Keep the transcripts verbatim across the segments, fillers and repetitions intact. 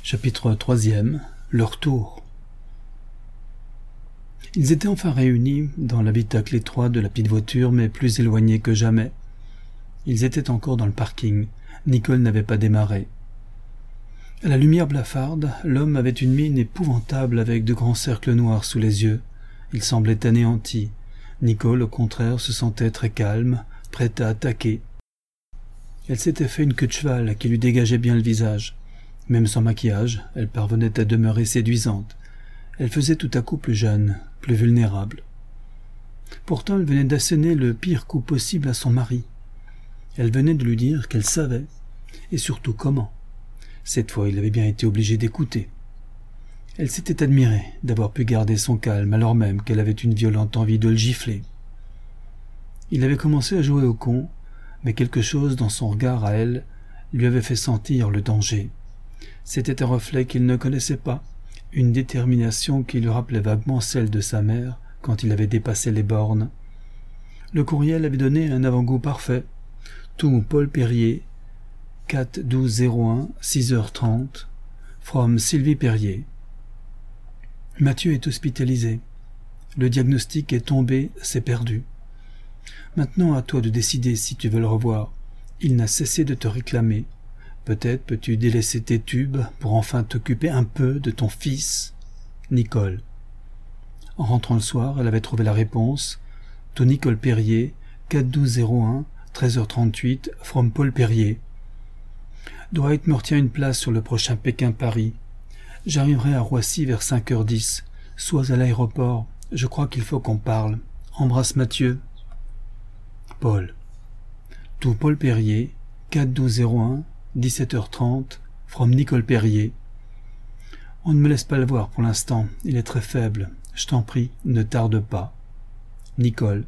Chapitre troisième. Le retour. Ils étaient enfin réunis dans l'habitacle étroit de la petite voiture, mais plus éloignés que jamais. Ils étaient encore dans le parking. Nicole n'avait pas démarré. À la lumière blafarde, l'homme avait une mine épouvantable avec de grands cercles noirs sous les yeux. Il semblait anéanti. Nicole, au contraire, se sentait très calme, prête à attaquer. Elle s'était fait une queue de cheval qui lui dégageait bien le visage. Même sans maquillage, elle parvenait à demeurer séduisante. Elle faisait tout à coup plus jeune, plus vulnérable. Pourtant, elle venait d'asséner le pire coup possible à son mari. Elle venait de lui dire qu'elle savait, et surtout comment. Cette fois, il avait bien été obligé d'écouter. Elle s'était admirée d'avoir pu garder son calme alors même qu'elle avait une violente envie de le gifler. Il avait commencé à jouer au con, mais quelque chose dans son regard à elle lui avait fait sentir le danger. C'était un reflet qu'il ne connaissait pas, une détermination qui lui rappelait vaguement celle de sa mère quand il avait dépassé les bornes. Le courriel avait donné un avant-goût parfait. Tout Paul Perrier, quatre douze zéro un, six heures trente, from Sylvie Perrier. Mathieu est hospitalisé. Le diagnostic est tombé, c'est perdu. Maintenant à toi de décider si tu veux le revoir. Il n'a cessé de te réclamer. Peut-être peux-tu délaisser tes tubes pour enfin t'occuper un peu de ton fils, Nicole. En rentrant le soir, elle avait trouvé la réponse. To Nicole Perrier, quatre douze zéro un, treize heures trente-huit, from Paul Perrier. Dwight me retient une place sur le prochain Pékin-Paris. J'arriverai à Roissy vers cinq heures dix. Sois à l'aéroport. Je crois qu'il faut qu'on parle. Embrasse Mathieu. Paul. To Paul Perrier, quatre douze zéro un, dix-sept heures trente, from Nicole Perrier. On ne me laisse pas le voir pour l'instant, il est très faible. Je t'en prie, ne tarde pas. Nicole.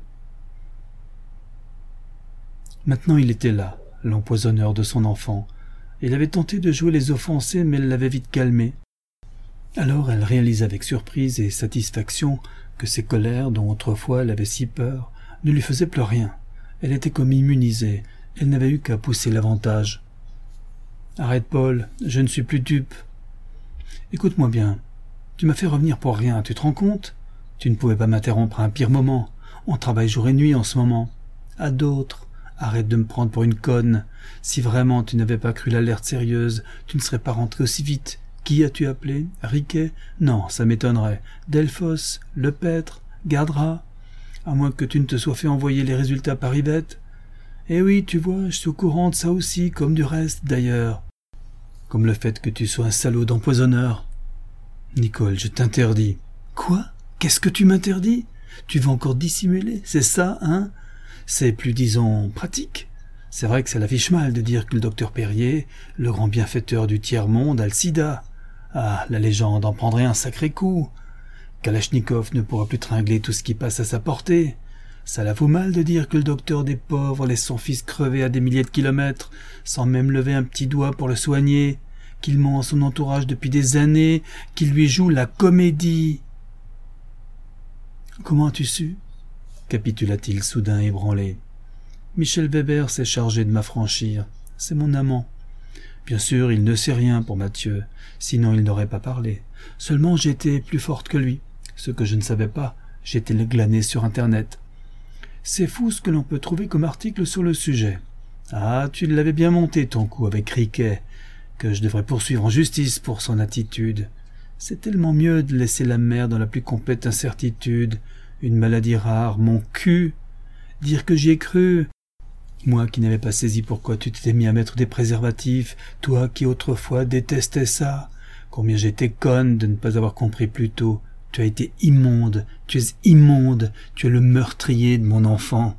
Maintenant il était là, l'empoisonneur de son enfant. Il avait tenté de jouer les offensés, mais elle l'avait vite calmé. Alors elle réalisa avec surprise et satisfaction que ses colères, dont autrefois elle avait si peur, ne lui faisaient plus rien. Elle était comme immunisée, elle n'avait eu qu'à pousser l'avantage. Arrête, Paul, je ne suis plus dupe. Écoute-moi bien. Tu m'as fait revenir pour rien, tu te rends compte? Tu ne pouvais pas m'interrompre à un pire moment. On travaille jour et nuit en ce moment. À d'autres. Arrête de me prendre pour une conne. Si vraiment tu n'avais pas cru l'alerte sérieuse, tu ne serais pas rentré aussi vite. Qui as-tu appelé? Riquet? Non, ça m'étonnerait. Delphos? Lepêtre? Gardera? À moins que tu ne te sois fait envoyer les résultats par Yvette. Eh oui, tu vois, je suis au courant de ça aussi, comme du reste, d'ailleurs. Comme le fait que tu sois un salaud d'empoisonneur. Nicole, je t'interdis. Quoi? Qu'est-ce que tu m'interdis? Tu vas encore dissimuler, c'est ça, hein? C'est plus, disons, pratique. C'est vrai que ça l'affiche mal de dire que le docteur Perrier, le grand bienfaiteur du tiers-monde, a le sida. Ah, la légende en prendrait un sacré coup. Kalachnikov ne pourra plus tringler tout ce qui passe à sa portée. Ça la vaut mal de dire que le docteur des pauvres laisse son fils crever à des milliers de kilomètres, sans même lever un petit doigt pour le soigner, qu'il ment à son entourage depuis des années, qu'il lui joue la comédie. Comment as-tu su? Capitula-t-il soudain ébranlé. Michel Weber s'est chargé de m'affranchir. C'est mon amant. Bien sûr, il ne sait rien pour Mathieu, sinon il n'aurait pas parlé. Seulement j'étais plus forte que lui. Ce que je ne savais pas, j'étais le glané sur Internet. C'est fou ce que l'on peut trouver comme article sur le sujet. Ah, tu l'avais bien monté ton coup avec Riquet, que je devrais poursuivre en justice pour son attitude. C'est tellement mieux de laisser la mère dans la plus complète incertitude, une maladie rare, mon cul. Dire que j'y ai cru. Moi qui n'avais pas saisi pourquoi tu t'étais mis à mettre des préservatifs, toi qui autrefois détestais ça. Combien j'étais conne de ne pas avoir compris plus tôt. Tu as été immonde, tu es immonde, tu es le meurtrier de mon enfant.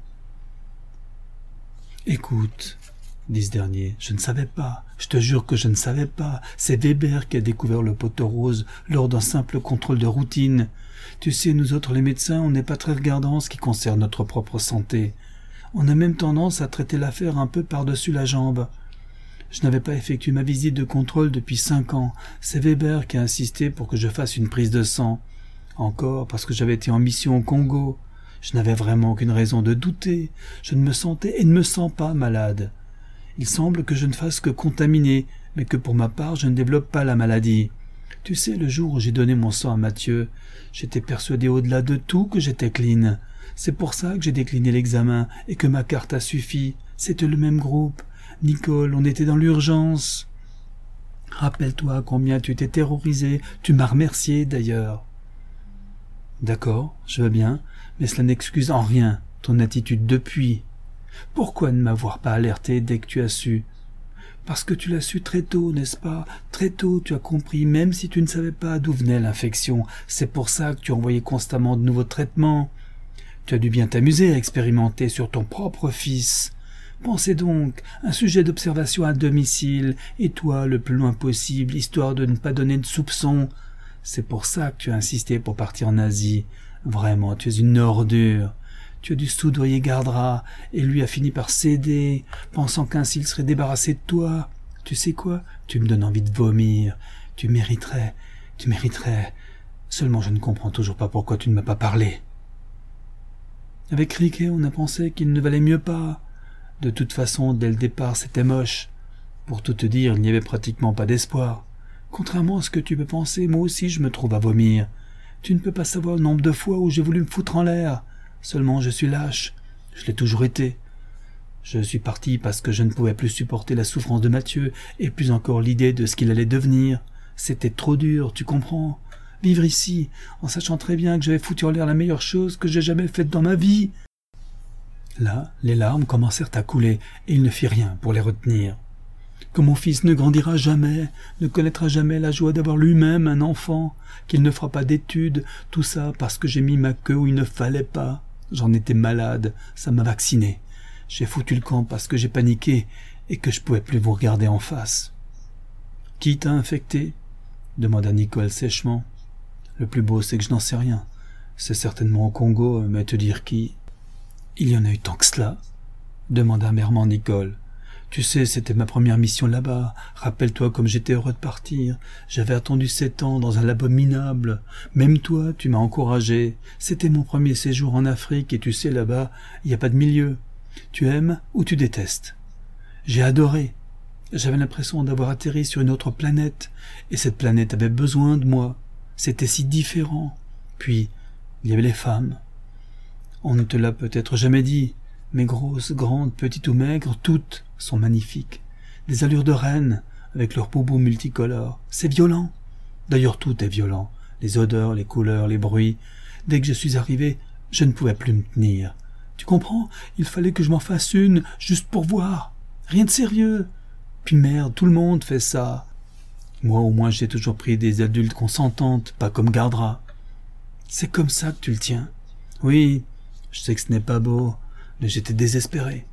Écoute, dit ce dernier, je ne savais pas, je te jure que je ne savais pas. C'est Weber qui a découvert le poteau rose lors d'un simple contrôle de routine. Tu sais, nous autres les médecins, on n'est pas très regardants en ce qui concerne notre propre santé. On a même tendance à traiter l'affaire un peu par-dessus la jambe. Je n'avais pas effectué ma visite de contrôle depuis cinq ans. C'est Weber qui a insisté pour que je fasse une prise de sang. Encore parce que j'avais été en mission au Congo. Je n'avais vraiment aucune raison de douter. Je ne me sentais et ne me sens pas malade. Il semble que je ne fasse que contaminer, mais que pour ma part, je ne développe pas la maladie. Tu sais, le jour où j'ai donné mon sang à Mathieu, j'étais persuadé au-delà de tout que j'étais clean. C'est pour ça que j'ai décliné l'examen et que ma carte a suffi. C'était le même groupe. Nicole, on était dans l'urgence. Rappelle-toi combien tu t'es terrorisé. Tu m'as remercié, d'ailleurs. D'accord, je veux bien, mais cela n'excuse en rien ton attitude depuis. Pourquoi ne m'avoir pas alerté dès que tu as su? Parce que tu l'as su très tôt, n'est-ce pas? Très tôt, tu as compris, même si tu ne savais pas d'où venait l'infection. C'est pour ça que tu envoyais constamment de nouveaux traitements. Tu as dû bien t'amuser à expérimenter sur ton propre fils. Pensez donc, un sujet d'observation à domicile, et toi le plus loin possible, histoire de ne pas donner de soupçons. C'est pour ça que tu as insisté pour partir en Asie. Vraiment, tu es une ordure. Tu as dû soudoyer Gardra, et lui a fini par céder, pensant qu'ainsi il serait débarrassé de toi. Tu sais quoi? Tu me donnes envie de vomir. Tu mériterais, tu mériterais. Seulement je ne comprends toujours pas pourquoi tu ne m'as pas parlé. Avec Riquet, on a pensé qu'il ne valait mieux pas. De toute façon, dès le départ, c'était moche. Pour tout te dire, il n'y avait pratiquement pas d'espoir. Contrairement à ce que tu peux penser, moi aussi je me trouve à vomir. Tu ne peux pas savoir le nombre de fois où j'ai voulu me foutre en l'air. Seulement je suis lâche. Je l'ai toujours été. Je suis parti parce que je ne pouvais plus supporter la souffrance de Mathieu, et plus encore l'idée de ce qu'il allait devenir. C'était trop dur, tu comprends? Vivre ici, en sachant très bien que j'avais foutu en l'air la meilleure chose que j'ai jamais faite dans ma vie. Là, les larmes commencèrent à couler, et il ne fit rien pour les retenir. Que mon fils ne grandira jamais, ne connaîtra jamais la joie d'avoir lui-même un enfant, qu'il ne fera pas d'études, tout ça parce que j'ai mis ma queue où il ne fallait pas. J'en étais malade, ça m'a vacciné. J'ai foutu le camp parce que j'ai paniqué et que je pouvais plus vous regarder en face. « Qui t'a infecté ?» demanda Nicole sèchement. « Le plus beau, c'est que je n'en sais rien. C'est certainement au Congo, mais te dire qui... »« Il y en a eu tant que cela ?» demanda amèrement Nicole. Tu sais, c'était ma première mission là-bas. Rappelle-toi comme j'étais heureux de partir. J'avais attendu sept ans dans un labo minable. Même toi, tu m'as encouragé. C'était mon premier séjour en Afrique et tu sais, là-bas, il n'y a pas de milieu. Tu aimes ou tu détestes. J'ai adoré. J'avais l'impression d'avoir atterri sur une autre planète. Et cette planète avait besoin de moi. C'était si différent. Puis, il y avait les femmes. On ne te l'a peut-être jamais dit. Mais grosses, grandes, petites ou maigres, toutes sont magnifiques. Des allures de reines, avec leurs boubous multicolores. C'est violent. D'ailleurs, tout est violent. Les odeurs, les couleurs, les bruits. Dès que je suis arrivé, je ne pouvais plus me tenir. Tu comprends? Il fallait que je m'en fasse une, juste pour voir. Rien de sérieux. Puis merde, tout le monde fait ça. Moi, au moins, j'ai toujours pris des adultes consentantes, pas comme Gardra. C'est comme ça que tu le tiens. Oui, je sais que ce n'est pas beau, mais j'étais désespéré.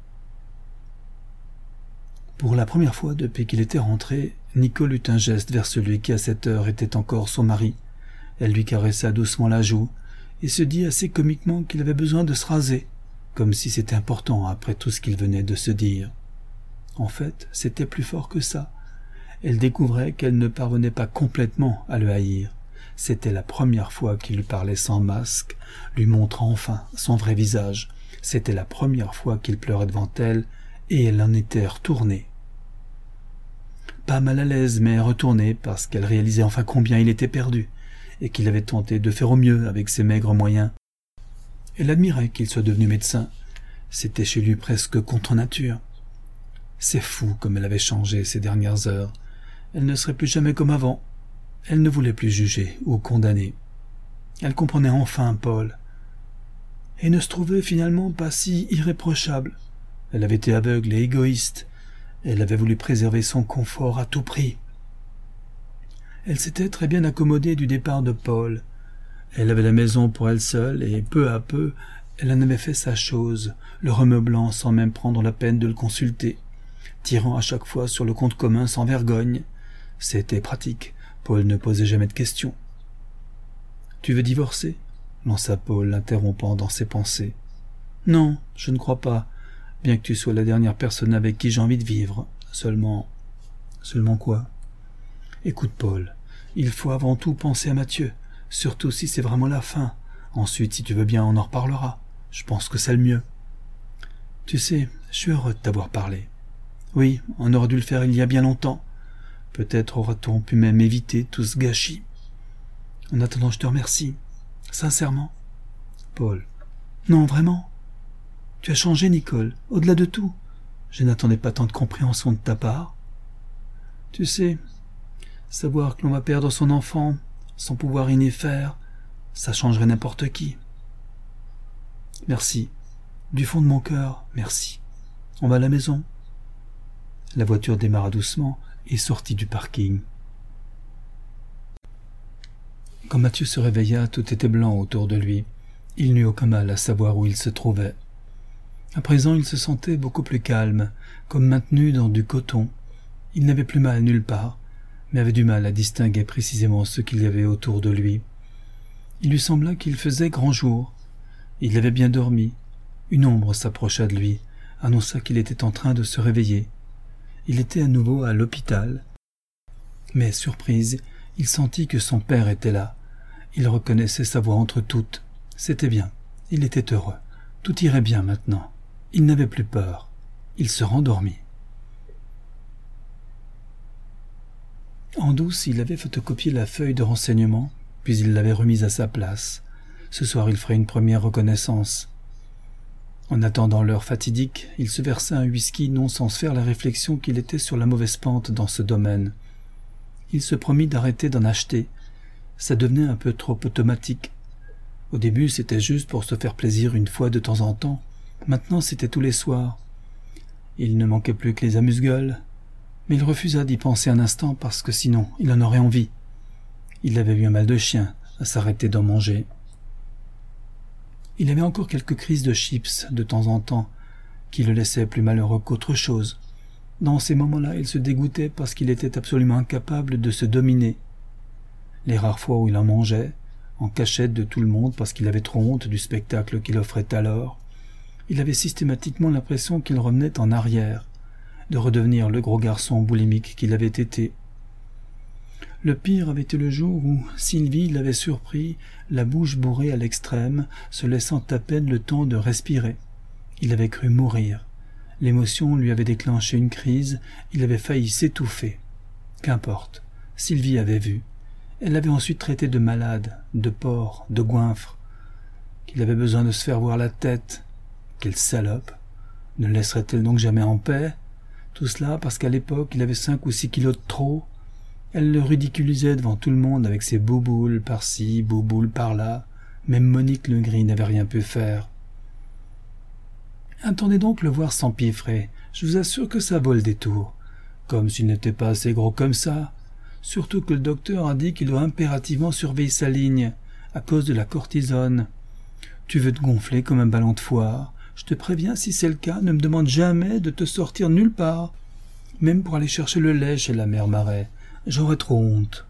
Pour la première fois depuis qu'il était rentré, Nicole eut un geste vers celui qui à cette heure était encore son mari. Elle lui caressa doucement la joue, et se dit assez comiquement qu'il avait besoin de se raser, comme si c'était important après tout ce qu'il venait de se dire. En fait, c'était plus fort que ça. Elle découvrait qu'elle ne parvenait pas complètement à le haïr. C'était la première fois qu'il lui parlait sans masque, lui montrant enfin son vrai visage. C'était la première fois qu'il pleurait devant elle, et elle en était retournée. Pas mal à l'aise, mais retournée, parce qu'elle réalisait enfin combien il était perdu, et qu'il avait tenté de faire au mieux avec ses maigres moyens. Elle admirait qu'il soit devenu médecin. C'était chez lui presque contre nature. C'est fou comme elle avait changé ces dernières heures. Elle ne serait plus jamais comme avant. Elle ne voulait plus juger ou condamner. Elle comprenait enfin Paul, et ne se trouvait finalement pas si irréprochable. Elle avait été aveugle et égoïste. Elle avait voulu préserver son confort à tout prix. Elle s'était très bien accommodée du départ de Paul. Elle avait la maison pour elle seule, et peu à peu, elle en avait fait sa chose, le remeublant sans même prendre la peine de le consulter, tirant à chaque fois sur le compte commun sans vergogne. C'était pratique. Paul ne posait jamais de questions. « Tu veux divorcer ?» lança Paul, l'interrompant dans ses pensées. « Non, je ne crois pas, bien que tu sois la dernière personne avec qui j'ai envie de vivre. Seulement... » « Seulement quoi ?»« Écoute, Paul, il faut avant tout penser à Mathieu, surtout si c'est vraiment la fin. Ensuite, si tu veux bien, on en reparlera. Je pense que c'est le mieux. »« Tu sais, je suis heureux de t'avoir parlé. Oui, on aurait dû le faire il y a bien longtemps. Peut-être aura-t-on pu même éviter tout ce gâchis. En attendant, je te remercie. Sincèrement. Paul. Non, vraiment. Tu as changé, Nicole, au-delà de tout. Je n'attendais pas tant de compréhension de ta part. Tu sais, savoir que l'on va perdre son enfant, sans pouvoir y faire, ça changerait n'importe qui. Merci. Du fond de mon cœur, merci. On va à la maison. La voiture démarra doucement et sortit du parking. Quand Mathieu se réveilla, tout était blanc autour de lui. Il n'eut aucun mal à savoir où il se trouvait. À présent, il se sentait beaucoup plus calme, comme maintenu dans du coton. Il n'avait plus mal nulle part, mais avait du mal à distinguer précisément ce qu'il y avait autour de lui. Il lui sembla qu'il faisait grand jour. Il avait bien dormi. Une ombre s'approcha de lui, annonça qu'il était en train de se réveiller. Il était à nouveau à l'hôpital. Mais, surprise, il sentit que son père était là. Il reconnaissait sa voix entre toutes. C'était bien. Il était heureux. Tout irait bien maintenant. Il n'avait plus peur. Il se rendormit. En douce, il avait photocopié la feuille de renseignement, puis il l'avait remise à sa place. Ce soir, il ferait une première reconnaissance. En attendant l'heure fatidique, il se versa un whisky non sans se faire la réflexion qu'il était sur la mauvaise pente dans ce domaine. Il se promit d'arrêter d'en acheter. Ça devenait un peu trop automatique. Au début, c'était juste pour se faire plaisir une fois de temps en temps. Maintenant, c'était tous les soirs. Il ne manquait plus que les amuse-gueules. Mais il refusa d'y penser un instant parce que sinon, il en aurait envie. Il avait eu un mal de chien à s'arrêter d'en manger. Il avait encore quelques crises de chips de temps en temps, qui le laissaient plus malheureux qu'autre chose. Dans ces moments-là, il se dégoûtait parce qu'il était absolument incapable de se dominer. Les rares fois où il en mangeait, en cachette de tout le monde parce qu'il avait trop honte du spectacle qu'il offrait alors, il avait systématiquement l'impression qu'il revenait en arrière, de redevenir le gros garçon boulimique qu'il avait été. Le pire avait été le jour où Sylvie l'avait surpris, la bouche bourrée à l'extrême, se laissant à peine le temps de respirer. Il avait cru mourir. L'émotion lui avait déclenché une crise, il avait failli s'étouffer. Qu'importe, Sylvie avait vu. Elle l'avait ensuite traité de malade, de porc, de goinfre, qu'il avait besoin de se faire voir la tête. Quelle salope! Ne le laisserait-elle donc jamais en paix? Tout cela parce qu'à l'époque il avait cinq ou six kilos de trop. Elle le ridiculisait devant tout le monde avec ses bouboules par-ci, bouboules par-là. Même Monique Legris n'avait rien pu faire. Attendez donc le voir s'empiffrer. Je vous assure que ça vaut le détour. Comme s'il n'était pas assez gros comme ça. Surtout que le docteur a dit qu'il doit impérativement surveiller sa ligne, à cause de la cortisone. Tu veux te gonfler comme un ballon de foire. Je te préviens, si c'est le cas, ne me demande jamais de te sortir nulle part. Même pour aller chercher le lait chez la mère Marais. J'aurais trop honte.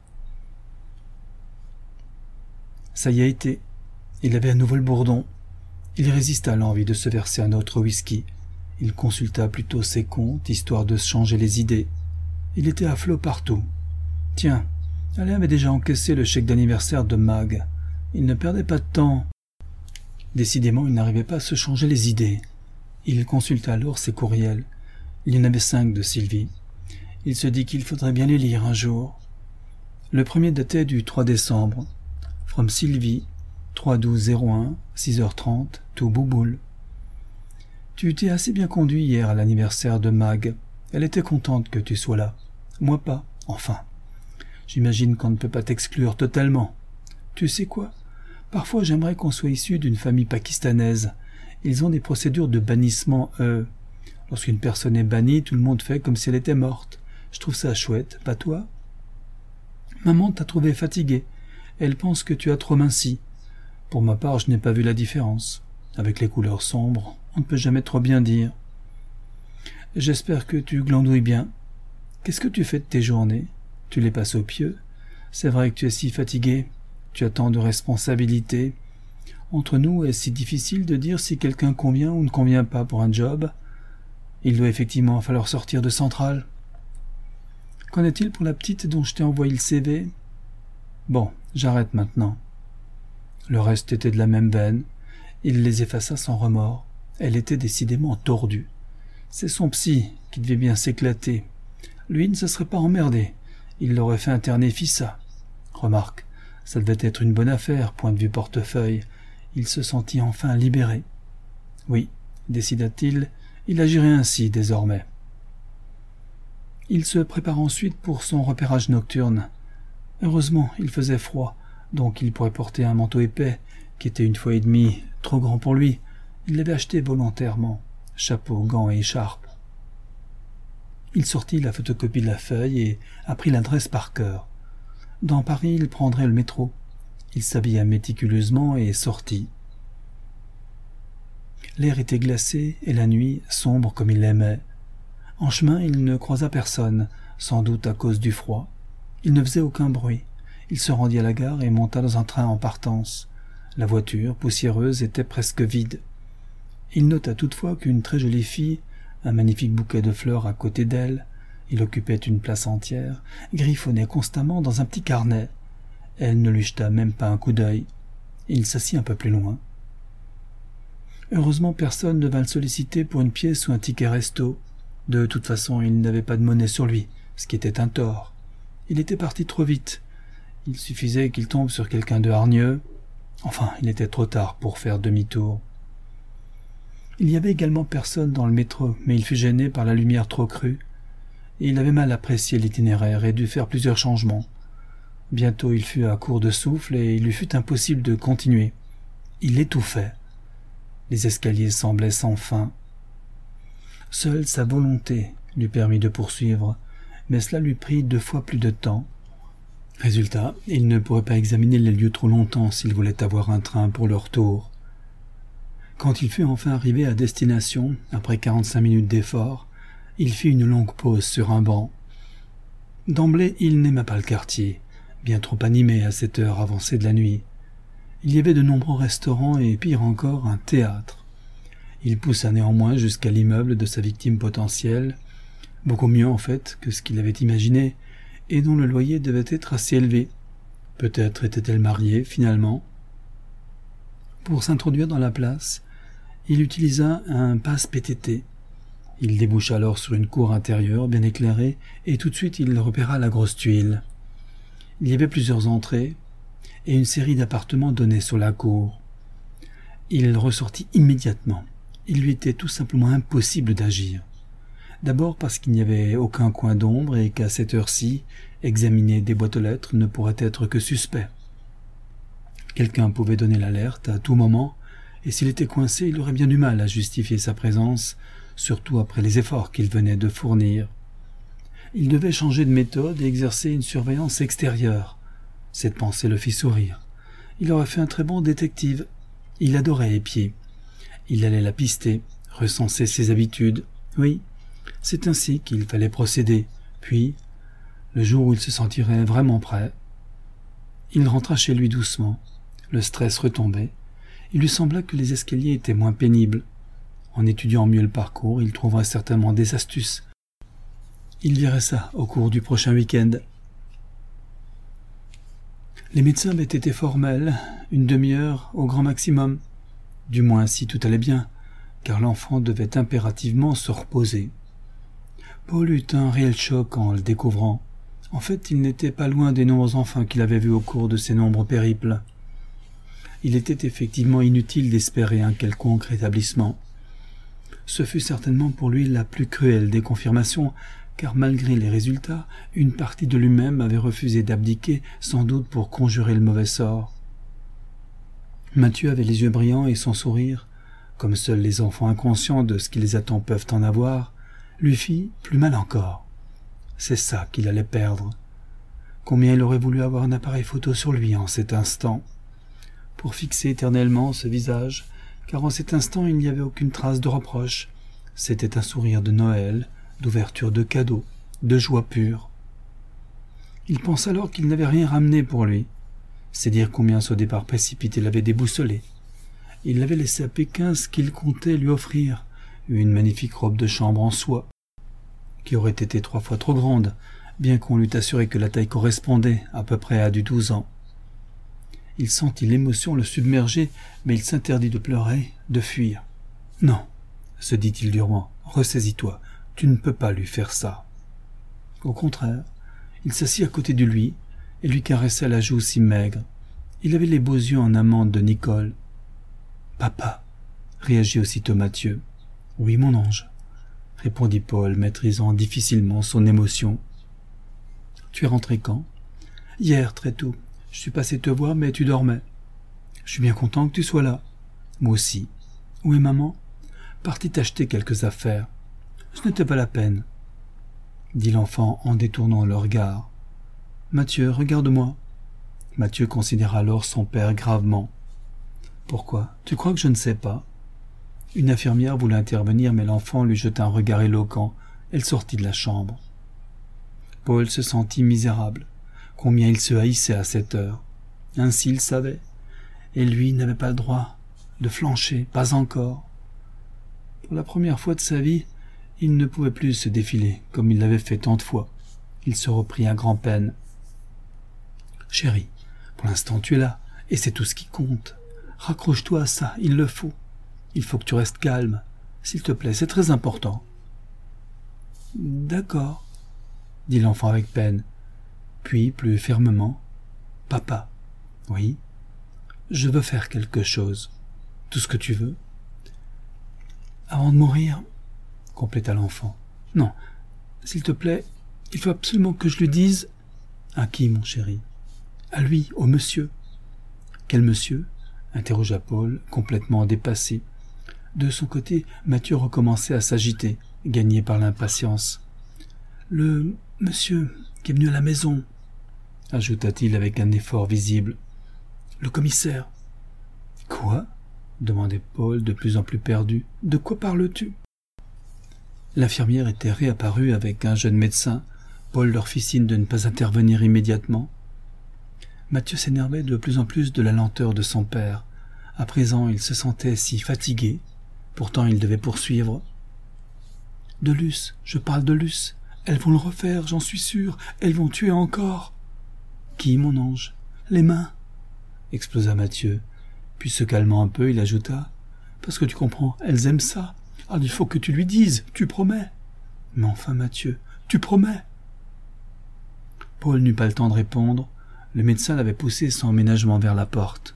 Ça y a été. Il avait à nouveau le bourdon. Il résista à l'envie de se verser un autre whisky. Il consulta plutôt ses comptes, histoire de se changer les idées. Il était à flot partout. Tiens, Alain avait déjà encaissé le chèque d'anniversaire de Mag. Il ne perdait pas de temps. Décidément, il n'arrivait pas à se changer les idées. Il consulta alors ses courriels. Il y en avait cinq de Sylvie. Il se dit qu'il faudrait bien les lire un jour. Le premier datait du trois décembre. From Sylvie, trois douze zéro un, six heures trente, tout bouboule. Tu t'es assez bien conduit hier à l'anniversaire de Mag. Elle était contente que tu sois là. Moi pas, enfin. J'imagine qu'on ne peut pas t'exclure totalement. Tu sais quoi? Parfois j'aimerais qu'on soit issu d'une famille pakistanaise. Ils ont des procédures de bannissement, eux. Lorsqu'une personne est bannie, tout le monde fait comme si elle était morte. Je trouve ça chouette, pas toi? Maman t'a trouvé fatigué. Elle pense que tu as trop minci. Pour ma part, je n'ai pas vu la différence. Avec les couleurs sombres, on ne peut jamais trop bien dire. J'espère que tu glandouilles bien. Qu'est-ce que tu fais de tes journées? Tu les passes au pieu? C'est vrai que tu es si fatigué. Tu as tant de responsabilités. Entre nous, est-ce si difficile de dire si quelqu'un convient ou ne convient pas pour un job? Il doit effectivement falloir sortir de Centrale. Qu'en est-il pour la petite dont je t'ai envoyé le C V? Bon, j'arrête maintenant. Le reste était de la même veine. Il les effaça sans remords. Elle était décidément tordue. C'est son psy qui devait bien s'éclater. Lui ne se serait pas emmerdé. il l'aurait fait interner fissa. Remarque, ça devait être une bonne affaire, point de vue portefeuille. Il se sentit enfin libéré. Oui, décida-t-il, il agirait ainsi désormais. Il se prépara ensuite pour son repérage nocturne. Heureusement, il faisait froid, donc il pourrait porter un manteau épais, qui était une fois et demie trop grand pour lui. Il l'avait acheté volontairement, chapeau, gants et écharpe. Il sortit la photocopie de la feuille et apprit l'adresse par cœur. Dans Paris, il prendrait le métro. Il s'habilla méticuleusement et sortit. L'air était glacé et la nuit sombre comme il l'aimait. En chemin, il ne croisa personne, sans doute à cause du froid. Il ne faisait aucun bruit. Il se rendit à la gare et monta dans un train en partance. La voiture, poussiéreuse, était presque vide. Il nota toutefois qu'une très jolie fille, un magnifique bouquet de fleurs à côté d'elle, il occupait une place entière, griffonnait constamment dans un petit carnet. Elle ne lui jeta même pas un coup d'œil. Il s'assit un peu plus loin. Heureusement, personne ne vint le solliciter pour une pièce ou un ticket resto. De toute façon, il n'avait pas de monnaie sur lui, ce qui était un tort. Il était parti trop vite. Il suffisait qu'il tombe sur quelqu'un de hargneux. Enfin, il était trop tard pour faire demi-tour. Il y avait également personne dans le métro, mais il fut gêné par la lumière trop crue. Et il avait mal apprécié l'itinéraire et dut faire plusieurs changements. Bientôt il fut à court de souffle et il lui fut impossible de continuer. Il étouffait. Les escaliers semblaient sans fin. Seule sa volonté lui permit de poursuivre, mais cela lui prit deux fois plus de temps. Résultat, il ne pourrait pas examiner les lieux trop longtemps s'il voulait avoir un train pour le retour. Quand il fut enfin arrivé à destination, après quarante-cinq minutes d'effort, il fit une longue pause sur un banc. D'emblée, il n'aima pas le quartier, bien trop animé à cette heure avancée de la nuit. Il y avait de nombreux restaurants et, pire encore, un théâtre. Il poussa néanmoins jusqu'à l'immeuble de sa victime potentielle, beaucoup mieux en fait que ce qu'il avait imaginé, et dont le loyer devait être assez élevé. Peut-être était-elle mariée, finalement. Pour s'introduire dans la place, il utilisa un passe P T T. Il déboucha alors sur une cour intérieure bien éclairée, et tout de suite il repéra la grosse tuile. Il y avait plusieurs entrées, et une série d'appartements donnait sur la cour. Il ressortit immédiatement. Il lui était tout simplement impossible d'agir. D'abord parce qu'il n'y avait aucun coin d'ombre et qu'à cette heure-ci, examiner des boîtes aux lettres ne pourrait être que suspect. Quelqu'un pouvait donner l'alerte à tout moment, et s'il était coincé, il aurait bien du mal à justifier sa présence, surtout après les efforts qu'il venait de fournir. Il devait changer de méthode et exercer une surveillance extérieure. Cette pensée le fit sourire. Il aurait fait un très bon détective. Il adorait épier. Il allait la pister, recenser ses habitudes. Oui, c'est ainsi qu'il fallait procéder. Puis, le jour où il se sentirait vraiment prêt, il rentra chez lui doucement. Le stress retombait. Il lui sembla que les escaliers étaient moins pénibles. En étudiant mieux le parcours, il trouverait certainement des astuces. Il verrait ça au cours du prochain week-end. Les médecins avaient été formels, une demi-heure au grand maximum. Du moins si tout allait bien, car l'enfant devait impérativement se reposer. Paul eut un réel choc en le découvrant. En fait, il n'était pas loin des nombreux enfants qu'il avait vus au cours de ses nombreux périples. Il était effectivement inutile d'espérer un quelconque rétablissement. Ce fut certainement pour lui la plus cruelle des confirmations, car malgré les résultats, une partie de lui-même avait refusé d'abdiquer, sans doute pour conjurer le mauvais sort. Mathieu avait les yeux brillants et son sourire, comme seuls les enfants inconscients de ce qui les attend peuvent en avoir, lui fit plus mal encore. C'est ça qu'il allait perdre. Combien il aurait voulu avoir un appareil photo sur lui en cet instant, pour fixer éternellement ce visage, car en cet instant il n'y avait aucune trace de reproche. C'était un sourire de Noël, d'ouverture de cadeaux, de joie pure. Il pensa alors qu'il n'avait rien ramené pour lui. C'est dire combien ce départ précipité l'avait déboussolé. Il l'avait laissé à Pékin ce qu'il comptait lui offrir, une magnifique robe de chambre en soie, qui aurait été trois fois trop grande, bien qu'on l'eût assuré que la taille correspondait à peu près à du douze ans. Il sentit l'émotion le submerger, mais il s'interdit de pleurer, de fuir. « Non, » se dit-il durement, « ressaisis-toi, tu ne peux pas lui faire ça. » Au contraire, Il s'assit à côté de lui et lui caressa la joue si maigre. Il avait les beaux yeux en amande de Nicole. « Papa !» réagit aussitôt Mathieu. « Oui, mon ange !» répondit Paul, maîtrisant difficilement son émotion. « Tu es rentré quand ?»« Hier, très tôt. Je suis passé te voir, mais tu dormais. Je suis bien content que tu sois là. »« Moi aussi. »« Où est maman ?»« Partie t'acheter quelques affaires. »« Ce n'était pas la peine. » dit l'enfant en détournant le regard. « Mathieu, regarde-moi. » Mathieu considéra alors son père gravement. « Pourquoi? Tu crois que je ne sais pas ?» Une infirmière voulut intervenir, mais l'enfant lui jeta un regard éloquent. Elle sortit de la chambre. Paul se sentit misérable. Combien il se haïssait à cette heure. Ainsi il savait. Et lui n'avait pas le droit de flancher, pas encore. Pour la première fois de sa vie, il ne pouvait plus se défiler, comme il l'avait fait tant de fois. Il se reprit à grand-peine. « Chérie, pour l'instant tu es là, et c'est tout ce qui compte. Raccroche-toi à ça, il le faut. Il faut que tu restes calme. S'il te plaît, c'est très important. »« D'accord, » dit l'enfant avec peine. Puis, plus fermement, « Papa, oui, je veux faire quelque chose. Tout ce que tu veux. »« Avant de mourir, » compléta l'enfant. « Non, s'il te plaît, il faut absolument que je lui dise... »« À qui, mon chéri ? » ?»« À lui, au monsieur. »« Quel monsieur ?» interrogea Paul, complètement dépassé. De son côté, Mathieu recommençait à s'agiter, gagné par l'impatience. « Le monsieur qui est venu à la maison, » ajouta-t-il avec un effort visible. « Le commissaire. »« Quoi ?» demandait Paul, de plus en plus perdu. « De quoi parles-tu » L'infirmière était réapparue avec un jeune médecin. Paul leur fit signe de ne pas intervenir immédiatement. Mathieu s'énervait de plus en plus de la lenteur de son père. À présent, il se sentait si fatigué. Pourtant, il devait poursuivre. « De Luce, je parle de Luce. Elles vont le refaire, j'en suis sûr. Elles vont tuer encore. »« Qui, mon ange ? Les mains ?» explosa Mathieu. Puis, se calmant un peu, il ajouta. « Parce que tu comprends, elles aiment ça. Alors il faut que tu lui dises, tu promets. »« Mais enfin, Mathieu, tu promets ?» Paul n'eut pas le temps de répondre. Le médecin l'avait poussé sans ménagement vers la porte.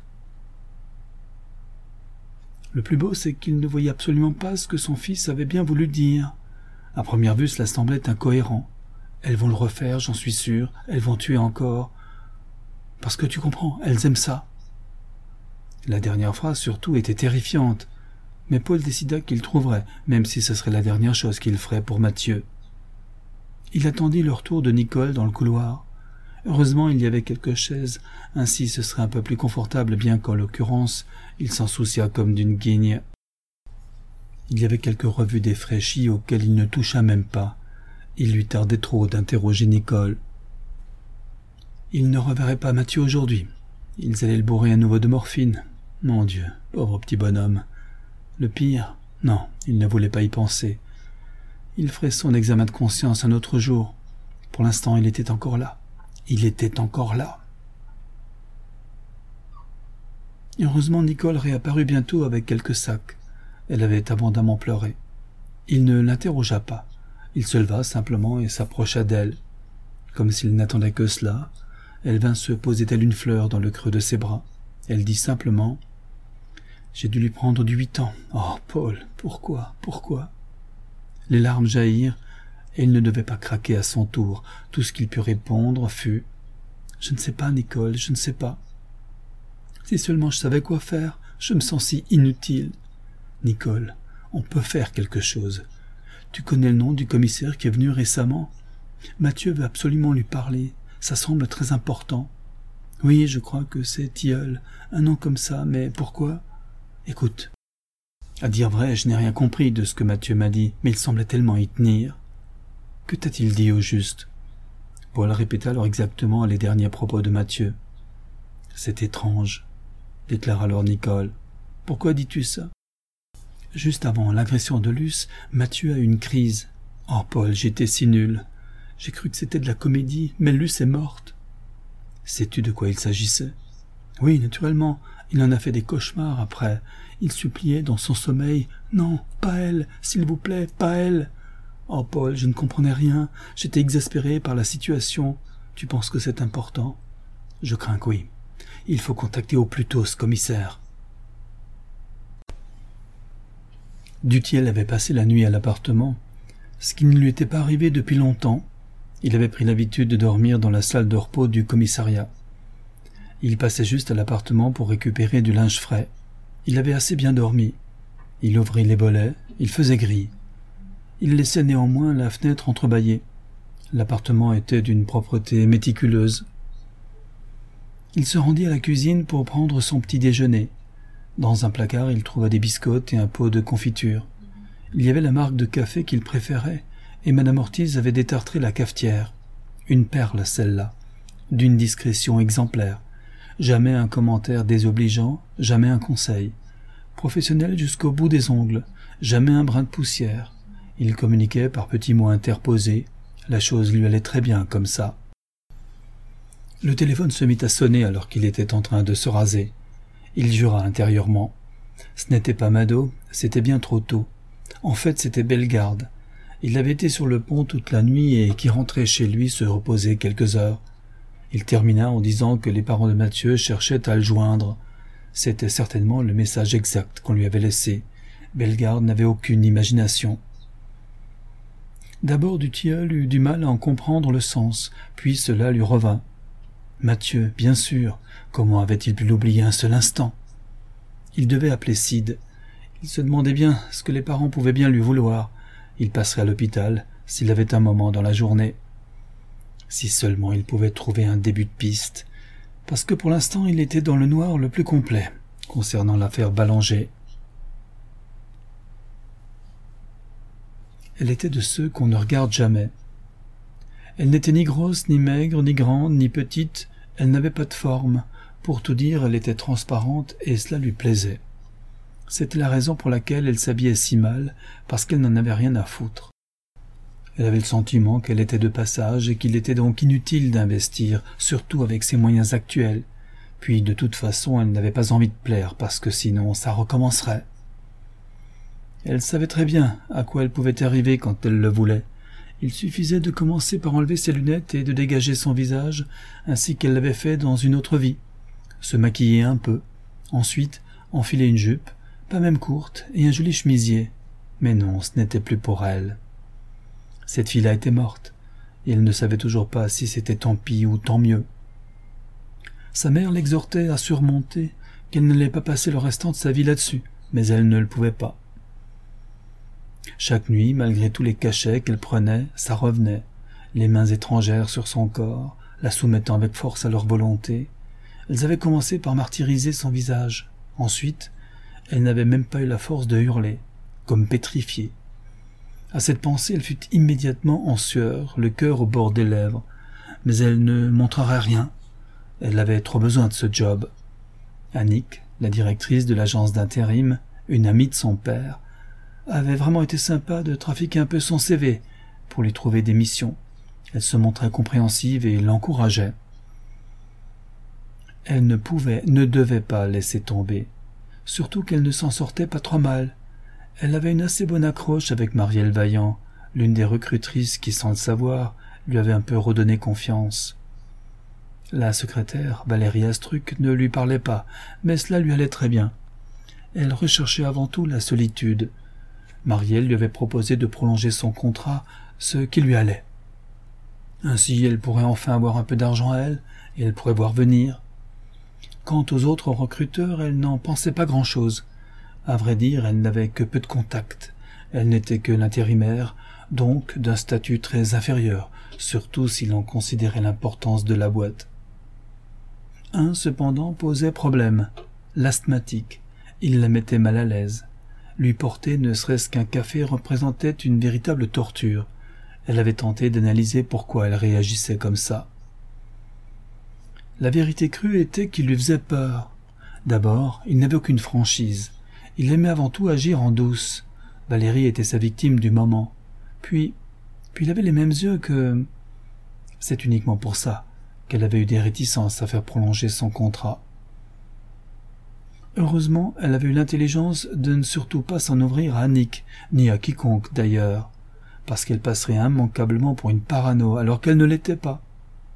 Le plus beau, c'est qu'il ne voyait absolument pas ce que son fils avait bien voulu dire. À première vue, cela semblait incohérent. Elles vont le refaire, j'en suis sûr. Elles vont tuer encore. Parce que tu comprends, elles aiment ça. La dernière phrase, surtout, était terrifiante. Mais Paul décida qu'il trouverait, même si ce serait la dernière chose qu'il ferait pour Mathieu. Il attendit le retour de Nicole dans le couloir. Heureusement, il y avait quelques chaises, ainsi ce serait un peu plus confortable, bien qu'en l'occurrence, il s'en soucia comme d'une guigne. Il y avait quelques revues défraîchies auxquelles il ne toucha même pas. Il lui tardait trop d'interroger Nicole. Il ne reverrait pas Mathieu aujourd'hui. Ils allaient le bourrer à nouveau de morphine. Mon Dieu, pauvre petit bonhomme. Le pire, non, il ne voulait pas y penser. Il ferait son examen de conscience un autre jour. Pour l'instant, il était encore là. Il était encore là. Heureusement, Nicole réapparut bientôt avec quelques sacs. Elle avait abondamment pleuré. Il ne l'interrogea pas. Il se leva simplement et s'approcha d'elle. Comme s'il n'attendait que cela, elle vint se poser telle une fleur dans le creux de ses bras. Elle dit simplement « J'ai dû lui prendre du huit ans. Oh, Paul, pourquoi, pourquoi ?» Les larmes jaillirent, et il ne devait pas craquer à son tour. Tout ce qu'il put répondre fut « Je ne sais pas, Nicole, je ne sais pas. Si seulement je savais quoi faire, je me sens si inutile. Nicole, on peut faire quelque chose. Tu connais le nom du commissaire qui est venu récemment? Mathieu veut absolument lui parler. Ça semble très important. Oui, je crois que c'est Tilleul, un nom comme ça, mais pourquoi? Écoute. À dire vrai, je n'ai rien compris de ce que Mathieu m'a dit, mais il semblait tellement y tenir. Que t'a-t-il dit au juste? Paul répéta alors exactement les derniers propos de Mathieu. C'est étrange, déclara alors Nicole. Pourquoi dis-tu ça? Juste avant l'agression de Luce, Mathieu a eu une crise. Oh, Paul, j'étais si nul. J'ai cru que c'était de la comédie, mais Luce est morte. Sais-tu de quoi il s'agissait? Oui, naturellement. Il en a fait des cauchemars après. Il suppliait dans son sommeil. Non, pas elle, s'il vous plaît, pas elle. Oh, Paul, je ne comprenais rien. J'étais exaspéré par la situation. Tu penses que c'est important ? Je crains que oui. Il faut contacter au plus tôt ce commissaire. Duthiel avait passé la nuit à l'appartement, ce qui ne lui était pas arrivé depuis longtemps. Il avait pris l'habitude de dormir dans la salle de repos du commissariat. Il passait juste à l'appartement pour récupérer du linge frais. Il avait assez bien dormi. Il ouvrit les volets, il faisait gris. Il laissait néanmoins la fenêtre entrebâillée. L'appartement était d'une propreté méticuleuse. Il se rendit à la cuisine pour prendre son petit déjeuner. Dans un placard, il trouva des biscottes et un pot de confiture. Il y avait la marque de café qu'il préférait, et Madame Ortiz avait détartré la cafetière. Une perle, celle-là, d'une discrétion exemplaire. Jamais un commentaire désobligeant, jamais un conseil. Professionnel jusqu'au bout des ongles, jamais un brin de poussière. Il communiquait par petits mots interposés. La chose lui allait très bien comme ça. Le téléphone se mit à sonner alors qu'il était en train de se raser. Il jura intérieurement. Ce n'était pas Mado, c'était bien trop tôt. En fait, c'était Bellegarde. Il avait été sur le pont toute la nuit et qui rentrait chez lui se reposer quelques heures. Il termina en disant que les parents de Mathieu cherchaient à le joindre. C'était certainement le message exact qu'on lui avait laissé. Bellegarde n'avait aucune imagination. D'abord Dutilleul eut du mal à en comprendre le sens, puis cela lui revint. Mathieu, bien sûr, comment avait-il pu l'oublier un seul instant? Il devait appeler Sid. Il se demandait bien ce que les parents pouvaient bien lui vouloir. Il passerait à l'hôpital s'il avait un moment dans la journée. Si seulement il pouvait trouver un début de piste, parce que pour l'instant il était dans le noir le plus complet concernant l'affaire Ballanger. Elle était de ceux qu'on ne regarde jamais. Elle n'était ni grosse, ni maigre, ni grande, ni petite, elle n'avait pas de forme. Pour tout dire, elle était transparente et cela lui plaisait. C'était la raison pour laquelle elle s'habillait si mal, parce qu'elle n'en avait rien à foutre. Elle avait le sentiment qu'elle était de passage et qu'il était donc inutile d'investir, surtout avec ses moyens actuels. Puis de toute façon, elle n'avait pas envie de plaire, parce que sinon ça recommencerait. Elle savait très bien à quoi elle pouvait arriver quand elle le voulait. Il suffisait de commencer par enlever ses lunettes et de dégager son visage, ainsi qu'elle l'avait fait dans une autre vie. Se maquiller un peu. Ensuite, enfiler une jupe, pas même courte, et un joli chemisier. Mais non, ce n'était plus pour elle. Cette fille-là était morte, et elle ne savait toujours pas si c'était tant pis ou tant mieux. Sa mère l'exhortait à surmonter, qu'elle n'allait pas passer le restant de sa vie là-dessus, mais elle ne le pouvait pas. Chaque nuit, malgré tous les cachets qu'elle prenait, ça revenait, les mains étrangères sur son corps, la soumettant avec force à leur volonté. Elles avaient commencé par martyriser son visage. Ensuite, elle n'avait même pas eu la force de hurler, comme pétrifiée. À cette pensée, elle fut immédiatement en sueur, le cœur au bord des lèvres. Mais elle ne montrerait rien. Elle avait trop besoin de ce job. Annick, la directrice de l'agence d'intérim, une amie de son père, avait vraiment été sympa de trafiquer un peu son C V pour lui trouver des missions. Elle se montrait compréhensive et l'encourageait. Elle ne pouvait, ne devait pas laisser tomber, surtout qu'elle ne s'en sortait pas trop mal. Elle avait une assez bonne accroche avec Marielle Vaillant, l'une des recrutrices qui, sans le savoir, lui avait un peu redonné confiance. La secrétaire, Valérie Astruc, ne lui parlait pas, mais cela lui allait très bien. Elle recherchait avant tout la solitude. Marielle lui avait proposé de prolonger son contrat, ce qui lui allait. Ainsi, elle pourrait enfin avoir un peu d'argent à elle, et elle pourrait voir venir. Quant aux autres recruteurs, elle n'en pensait pas grand-chose. À vrai dire, elle n'avait que peu de contacts. Elle n'était que l'intérimaire, donc d'un statut très inférieur, surtout si l'on considérait l'importance de la boîte. Un, cependant, posait problème. L'asthmatique. Il la mettait mal à l'aise. Lui porter ne serait-ce qu'un café représentait une véritable torture. Elle avait tenté d'analyser pourquoi elle réagissait comme ça. La vérité crue était qu'il lui faisait peur. D'abord, il n'avait aucune franchise. Il aimait avant tout agir en douce. Valérie était sa victime du moment. Puis, puis il avait les mêmes yeux que... C'est uniquement pour ça qu'elle avait eu des réticences à faire prolonger son contrat. Heureusement, elle avait eu l'intelligence de ne surtout pas s'en ouvrir à Annick, ni à quiconque d'ailleurs, parce qu'elle passerait immanquablement pour une parano alors qu'elle ne l'était pas.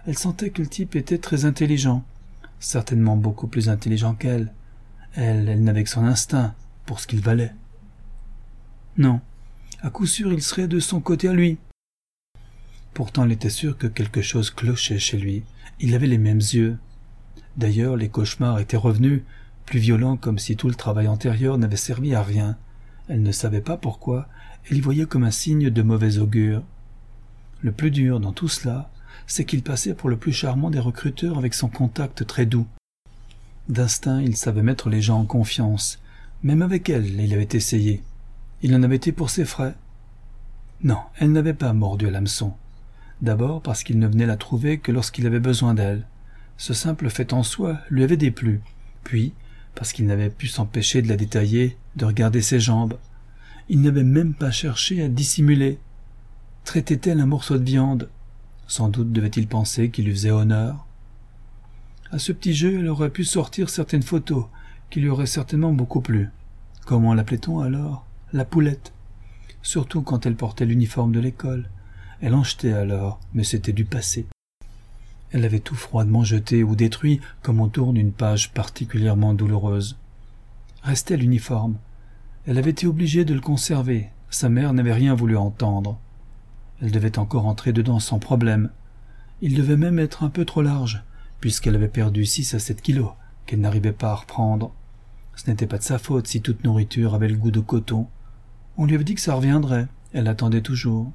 Elle sentait que le type était très intelligent, certainement beaucoup plus intelligent qu'elle. Elle, elle n'avait que son instinct, pour ce qu'il valait. Non, à coup sûr il serait de son côté à lui. Pourtant elle était sûre que quelque chose clochait chez lui. Il avait les mêmes yeux. D'ailleurs les cauchemars étaient revenus, plus violents, comme si tout le travail antérieur n'avait servi à rien. Elle ne savait pas pourquoi, elle y voyait comme un signe de mauvais augure. Le plus dur dans tout cela, c'est qu'il passait pour le plus charmant des recruteurs avec son contact très doux. D'instinct, il savait mettre les gens en confiance. Même avec elle, il avait essayé. Il en avait été pour ses frais. Non, elle n'avait pas mordu à l'hameçon. D'abord parce qu'il ne venait la trouver que lorsqu'il avait besoin d'elle. Ce simple fait en soi lui avait déplu. Puis, parce qu'il n'avait pu s'empêcher de la détailler, de regarder ses jambes. Il n'avait même pas cherché à dissimuler. Traitait-elle un morceau de viande? Sans doute devait-il penser qu'il lui faisait honneur. À ce petit jeu, elle aurait pu sortir certaines photos qui lui auraient certainement beaucoup plu. Comment l'appelait-on alors? La poulette. Surtout quand elle portait l'uniforme de l'école. Elle en jetait alors, mais c'était du passé. Elle avait tout froidement jeté ou détruit comme on tourne une page particulièrement douloureuse. Restait l'uniforme. Elle avait été obligée de le conserver. Sa mère n'avait rien voulu entendre. Elle devait encore entrer dedans sans problème. Il devait même être un peu trop large, puisqu'elle avait perdu six à sept kilos, qu'elle n'arrivait pas à reprendre. Ce n'était pas de sa faute si toute nourriture avait le goût de coton. On lui avait dit que ça reviendrait. Elle attendait toujours.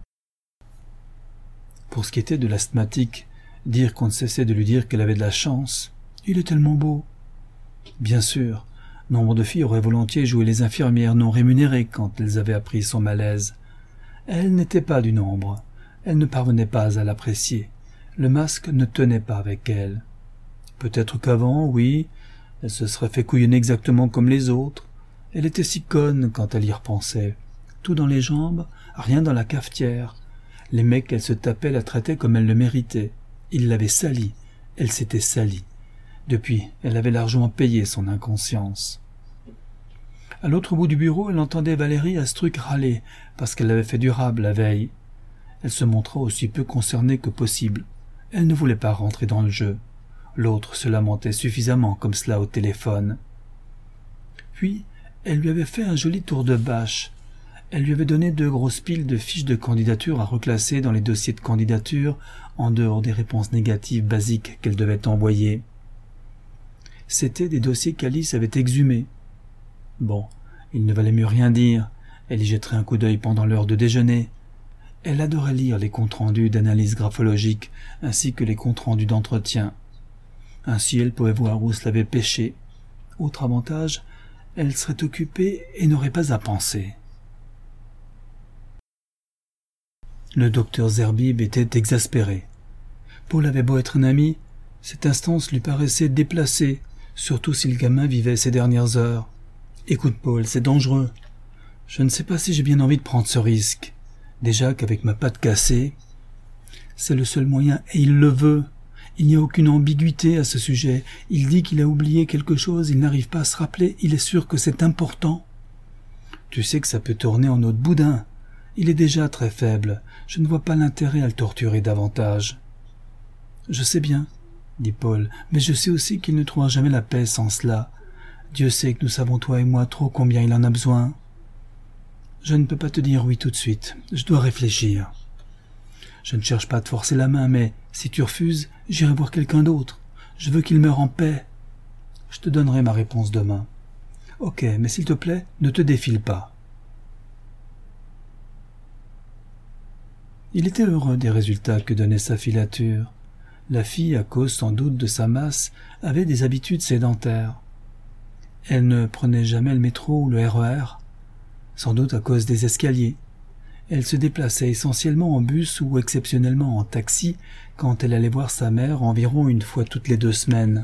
Pour ce qui était de l'asthmatique, dire qu'on ne cessait de lui dire qu'elle avait de la chance, il est tellement beau. Bien sûr, nombre de filles auraient volontiers joué les infirmières non rémunérées quand elles avaient appris son malaise. Elle n'était pas du nombre. Elle ne parvenait pas à l'apprécier. Le masque ne tenait pas avec elle. Peut-être qu'avant, oui, elle se serait fait couillonner exactement comme les autres. Elle était si conne quand elle y repensait. Tout dans les jambes, rien dans la cafetière. Les mecs qu'elle se tapait la traitaient comme elle le méritait. Ils l'avaient salie. Elle s'était salie. Depuis, elle avait largement payé son inconscience. À l'autre bout du bureau, elle entendait Valérie Astruc râler parce qu'elle avait fait du rab la veille. Elle se montra aussi peu concernée que possible. Elle ne voulait pas rentrer dans le jeu. L'autre se lamentait suffisamment comme cela au téléphone. Puis, elle lui avait fait un joli tour de bâche. Elle lui avait donné deux grosses piles de fiches de candidature à reclasser dans les dossiers de candidature en dehors des réponses négatives basiques qu'elle devait envoyer. C'étaient des dossiers qu'Alice avait exhumés. Bon, il ne valait mieux rien dire. Elle y jetterait un coup d'œil pendant l'heure de déjeuner. Elle adorait lire les comptes rendus d'analyse graphologique ainsi que les comptes rendus d'entretien. Ainsi elle pouvait voir où cela avait pêché. Autre avantage, elle serait occupée et n'aurait pas à penser. Le docteur Zerbib était exaspéré. Paul avait beau être un ami, cette instance lui paraissait déplacée, surtout si le gamin vivait ses dernières heures. « Écoute, Paul, c'est dangereux. Je ne sais pas si j'ai bien envie de prendre ce risque. Déjà qu'avec ma patte cassée, c'est le seul moyen, et il le veut. Il n'y a aucune ambiguïté à ce sujet. Il dit qu'il a oublié quelque chose, il n'arrive pas à se rappeler, il est sûr que c'est important. Tu sais que ça peut tourner en eau de boudin. Il est déjà très faible. Je ne vois pas l'intérêt à le torturer davantage. »« Je sais bien, » dit Paul, « mais je sais aussi qu'il ne trouvera jamais la paix sans cela. Dieu sait que nous savons, toi et moi, trop combien il en a besoin. Je ne peux pas te dire oui tout de suite. Je dois réfléchir. Je ne cherche pas à te forcer la main, mais si tu refuses, j'irai voir quelqu'un d'autre. Je veux qu'il meure en paix. Je te donnerai ma réponse demain. Ok, mais s'il te plaît, ne te défile pas. » Il était heureux des résultats que donnait sa filature. La fille, à cause sans doute de sa masse, avait des habitudes sédentaires. Elle ne prenait jamais le métro ou le R E R, sans doute à cause des escaliers. Elle se déplaçait essentiellement en bus ou exceptionnellement en taxi quand elle allait voir sa mère environ une fois toutes les deux semaines.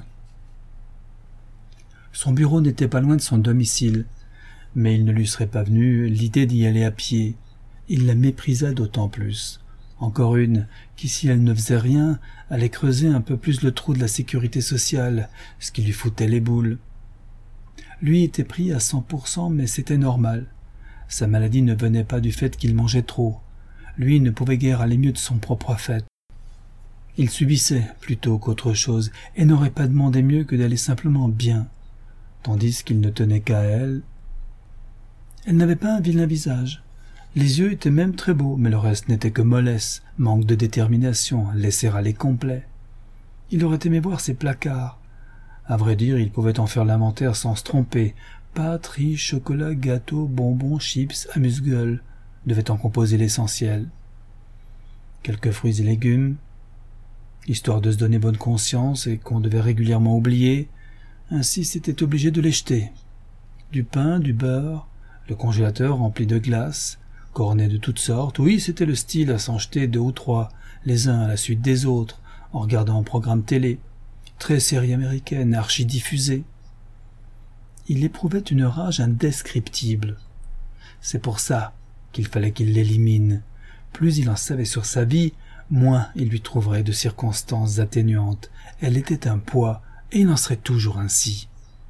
Son bureau n'était pas loin de son domicile, mais il ne lui serait pas venu l'idée d'y aller à pied. Il la méprisa d'autant plus. Encore une, qui si elle ne faisait rien, allait creuser un peu plus le trou de la sécurité sociale, ce qui lui foutait les boules. Lui était pris à cent pour cent, mais c'était normal. Sa maladie ne venait pas du fait qu'il mangeait trop. Lui ne pouvait guère aller mieux de son propre fait. Il subissait plutôt qu'autre chose, et n'aurait pas demandé mieux que d'aller simplement bien, tandis qu'il ne tenait qu'à elle. Elle n'avait pas un vilain visage. Les yeux étaient même très beaux, mais le reste n'était que mollesse, manque de détermination, laisser-aller complet. Il aurait aimé voir ses placards. À vrai dire, il pouvait en faire l'inventaire sans se tromper. Pâtes, riz, chocolat, gâteaux, bonbons, chips, amuse-gueule devaient en composer l'essentiel. Quelques fruits et légumes, histoire de se donner bonne conscience et qu'on devait régulièrement oublier, ainsi c'était obligé de les jeter. Du pain, du beurre, le congélateur rempli de glace, cornets de toutes sortes, oui, c'était le style à s'en jeter deux ou trois, les uns à la suite des autres, en regardant un programme télé, très série américaine, archi-diffusée. Il éprouvait une rage indescriptible. C'est pour ça qu'il fallait qu'il l'élimine. Plus il en savait sur sa vie, moins il lui trouverait de circonstances atténuantes. Elle était un poids, et il en serait toujours ainsi.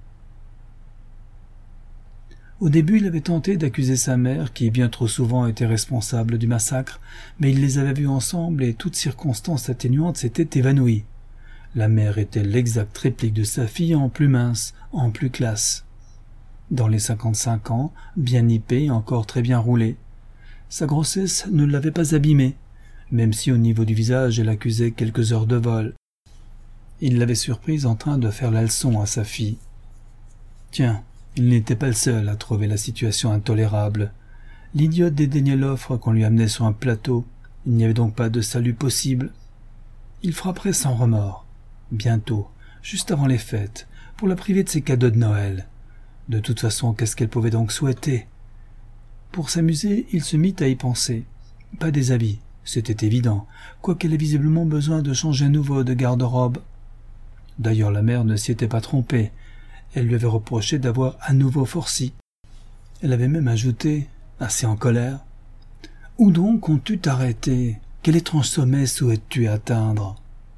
Au début, il avait tenté d'accuser sa mère, qui bien trop souvent était responsable du massacre, mais il les avait vus ensemble et toute circonstance atténuante s'était évanouie. La mère était l'exacte réplique de sa fille en plus mince, en plus classe. Dans les cinquante-cinq ans, bien nippée et encore très bien roulée. Sa grossesse ne l'avait pas abîmée, même si au niveau du visage elle accusait quelques heures de vol. Il l'avait surprise en train de faire la leçon à sa fille. Tiens, il n'était pas le seul à trouver la situation intolérable. L'idiote dédaignait l'offre qu'on lui amenait sur un plateau. Il n'y avait donc pas de salut possible. Il frapperait sans remords. Bientôt, juste avant les fêtes, pour la priver de ses cadeaux de Noël. De toute façon, qu'est-ce qu'elle pouvait donc souhaiter? Pour s'amuser, il se mit à y penser. Pas des habits, c'était évident, quoiqu'elle ait visiblement besoin de changer à nouveau de garde-robe. D'ailleurs, la mère ne s'y était pas trompée. Elle lui avait reproché d'avoir à nouveau forci. Elle avait même ajouté, assez en colère, « Où donc ont-tu t'arrêté? Quel étrange sommet souhaites-tu atteindre ?»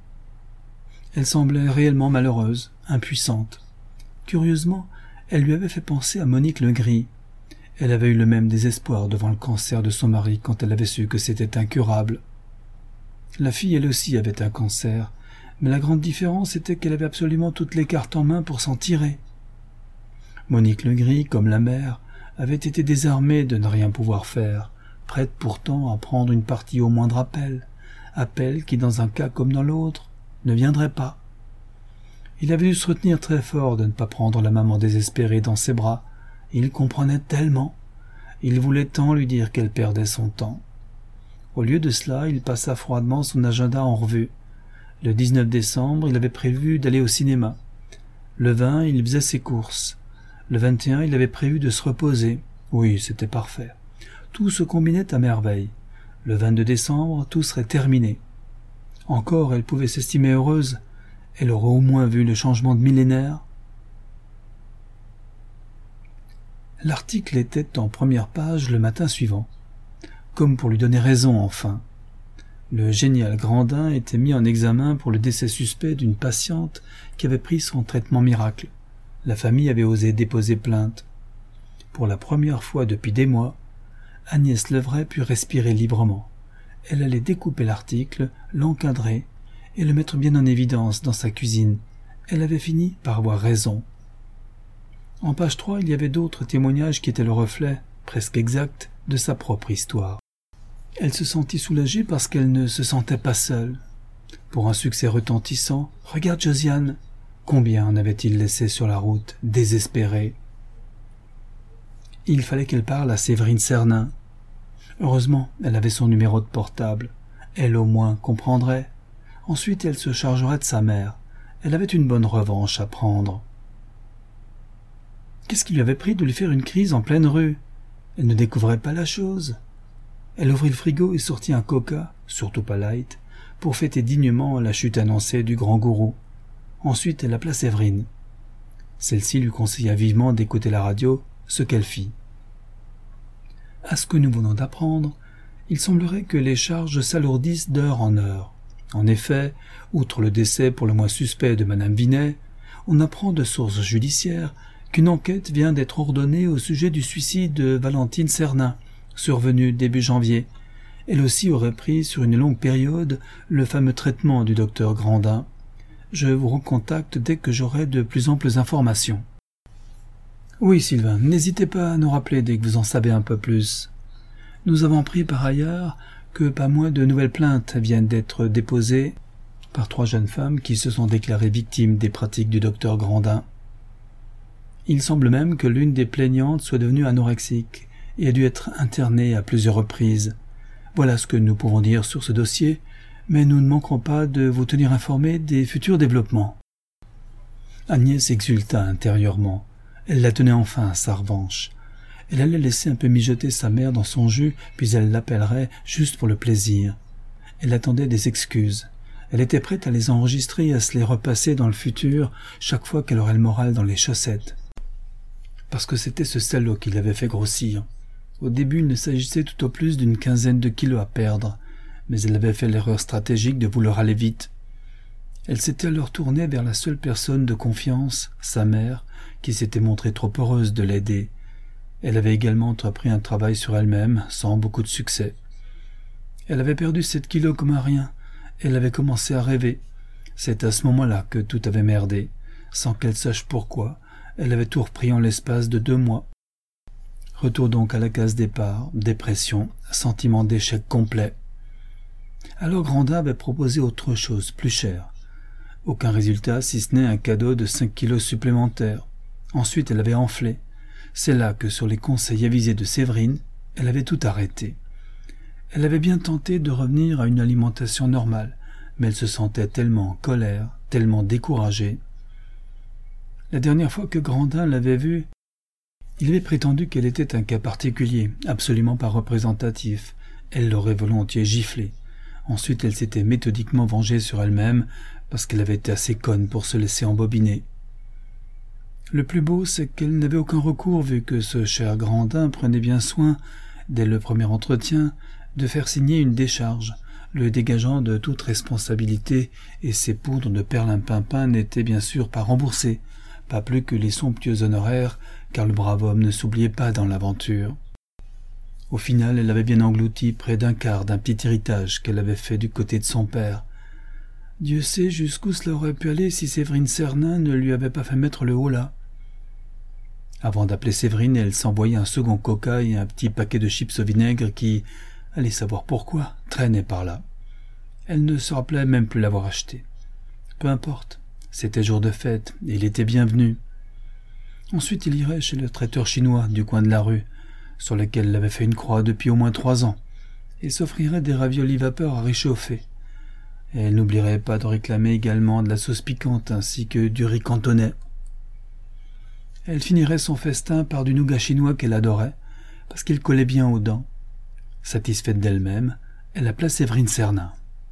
Elle semblait réellement malheureuse, impuissante. Curieusement, elle lui avait fait penser à Monique Legris. Elle avait eu le même désespoir devant le cancer de son mari quand elle avait su que c'était incurable. La fille, elle aussi, avait un cancer, mais la grande différence était qu'elle avait absolument toutes les cartes en main pour s'en tirer. Monique Legris, comme la mère, avait été désarmée de ne rien pouvoir faire, prête pourtant à prendre une partie au moindre appel, appel qui, dans un cas comme dans l'autre, ne viendrait pas. Il avait dû se retenir très fort de ne pas prendre la maman désespérée dans ses bras. Il comprenait tellement. Il voulait tant lui dire qu'elle perdait son temps. Au lieu de cela, il passa froidement son agenda en revue. Le dix-neuf décembre, il avait prévu d'aller au cinéma. Le vingt, il faisait ses courses. Le vingt et un, il avait prévu de se reposer. Oui, c'était parfait. Tout se combinait à merveille. Le vingt-deux décembre, tout serait terminé. Encore, elle pouvait s'estimer heureuse. Elle aurait au moins vu le changement de millénaire. L'article était en première page le matin suivant. Comme pour lui donner raison, enfin. Le génial Grandin était mis en examen pour le décès suspect d'une patiente qui avait pris son traitement miracle. La famille avait osé déposer plainte. Pour la première fois depuis des mois, Agnès Levray put respirer librement. Elle allait découper l'article, l'encadrer et le mettre bien en évidence dans sa cuisine. Elle avait fini par avoir raison. En page trois, il y avait d'autres témoignages qui étaient le reflet, presque exact, de sa propre histoire. Elle se sentit soulagée parce qu'elle ne se sentait pas seule. Pour un succès retentissant, regarde Josiane. Combien en avait-il laissé sur la route, désespéré? Il fallait qu'elle parle à Séverine Cernin. Heureusement, elle avait son numéro de portable. Elle au moins comprendrait. Ensuite, elle se chargerait de sa mère. Elle avait une bonne revanche à prendre. Qu'est-ce qui lui avait pris de lui faire une crise en pleine rue? Elle ne découvrait pas la chose. Elle ouvrit le frigo et sortit un coca, surtout pas light, pour fêter dignement la chute annoncée du grand gourou. Ensuite, elle appela Séverine. Celle-ci lui conseilla vivement d'écouter la radio, ce qu'elle fit. À ce que nous venons d'apprendre, il semblerait que les charges s'alourdissent d'heure en heure. En effet, outre le décès pour le moins suspect de Madame Vinet, on apprend de sources judiciaires qu'une enquête vient d'être ordonnée au sujet du suicide de Valentine Cernin, survenu début janvier, Elle aussi aurait pris sur une longue période le fameux traitement du docteur Grandin. Je vous recontacte dès que j'aurai de plus amples informations. Oui, Sylvain, n'hésitez pas à nous rappeler dès que vous en savez un peu plus. Nous avons appris par ailleurs que pas moins de nouvelles plaintes viennent d'être déposées par trois jeunes femmes qui se sont déclarées victimes des pratiques du docteur Grandin. Il semble même que l'une des plaignantes soit devenue anorexique et a dû être internée à plusieurs reprises. Voilà ce que nous pouvons dire sur ce dossier, mais nous ne manquerons pas de vous tenir informés des futurs développements. Agnès exulta intérieurement. Elle la tenait enfin à sa revanche. Elle allait laisser un peu mijoter sa mère dans son jus, puis elle l'appellerait juste pour le plaisir. Elle attendait des excuses. Elle était prête à les enregistrer et à se les repasser dans le futur chaque fois qu'elle aurait le moral dans les chaussettes. Parce que c'était ce salaud qui l'avait fait grossir. Au début, il ne s'agissait tout au plus d'une quinzaine de kilos à perdre, mais elle avait fait l'erreur stratégique de vouloir aller vite. Elle s'était alors tournée vers la seule personne de confiance, sa mère, qui s'était montrée trop heureuse de l'aider. Elle avait également entrepris un travail sur elle-même, sans beaucoup de succès. Elle avait perdu sept kilos comme un rien. Elle avait commencé à rêver. C'est à ce moment-là que tout avait merdé. Sans qu'elle sache pourquoi, elle avait tout repris en l'espace de deux mois. Retour donc à la case départ, dépression, sentiment d'échec complet. Alors Grandin avait proposé autre chose, plus cher. Aucun résultat, si ce n'est un cadeau de cinq kilos supplémentaires. Ensuite, elle avait enflé. C'est là que, sur les conseils avisés de Séverine, elle avait tout arrêté. Elle avait bien tenté de revenir à une alimentation normale, mais elle se sentait tellement en colère, tellement découragée. La dernière fois que Grandin l'avait vue, il avait prétendu qu'elle était un cas particulier, absolument pas représentatif. Elle l'aurait volontiers giflé. Ensuite, elle s'était méthodiquement vengée sur elle-même, parce qu'elle avait été assez conne pour se laisser embobiner. Le plus beau, c'est qu'elle n'avait aucun recours, vu que ce cher Grandin prenait bien soin, dès le premier entretien, de faire signer une décharge, le dégageant de toute responsabilité, et ses poudres de perlimpinpin n'étaient bien sûr pas remboursées, pas plus que les somptueux honoraires, car le brave homme ne s'oubliait pas dans l'aventure. Au final, elle avait bien englouti près d'un quart d'un petit héritage qu'elle avait fait du côté de son père. Dieu sait jusqu'où cela aurait pu aller si Séverine Cernin ne lui avait pas fait mettre le haut là. Avant d'appeler Séverine, elle s'envoyait un second coca et un petit paquet de chips au vinaigre qui, allez savoir pourquoi, traînait par là. Elle ne se rappelait même plus l'avoir acheté. Peu importe, c'était jour de fête et il était bienvenu. Ensuite, il irait chez le traiteur chinois du coin de la rue, sur lequel il avait fait une croix depuis au moins trois ans, et s'offrirait des raviolis vapeur à réchauffer. Et elle n'oublierait pas de réclamer également de la sauce piquante ainsi que du riz cantonais. Elle finirait son festin par du nougat chinois qu'elle adorait, parce qu'il collait bien aux dents. Satisfaite d'elle-même, elle appela Séverine Cernin.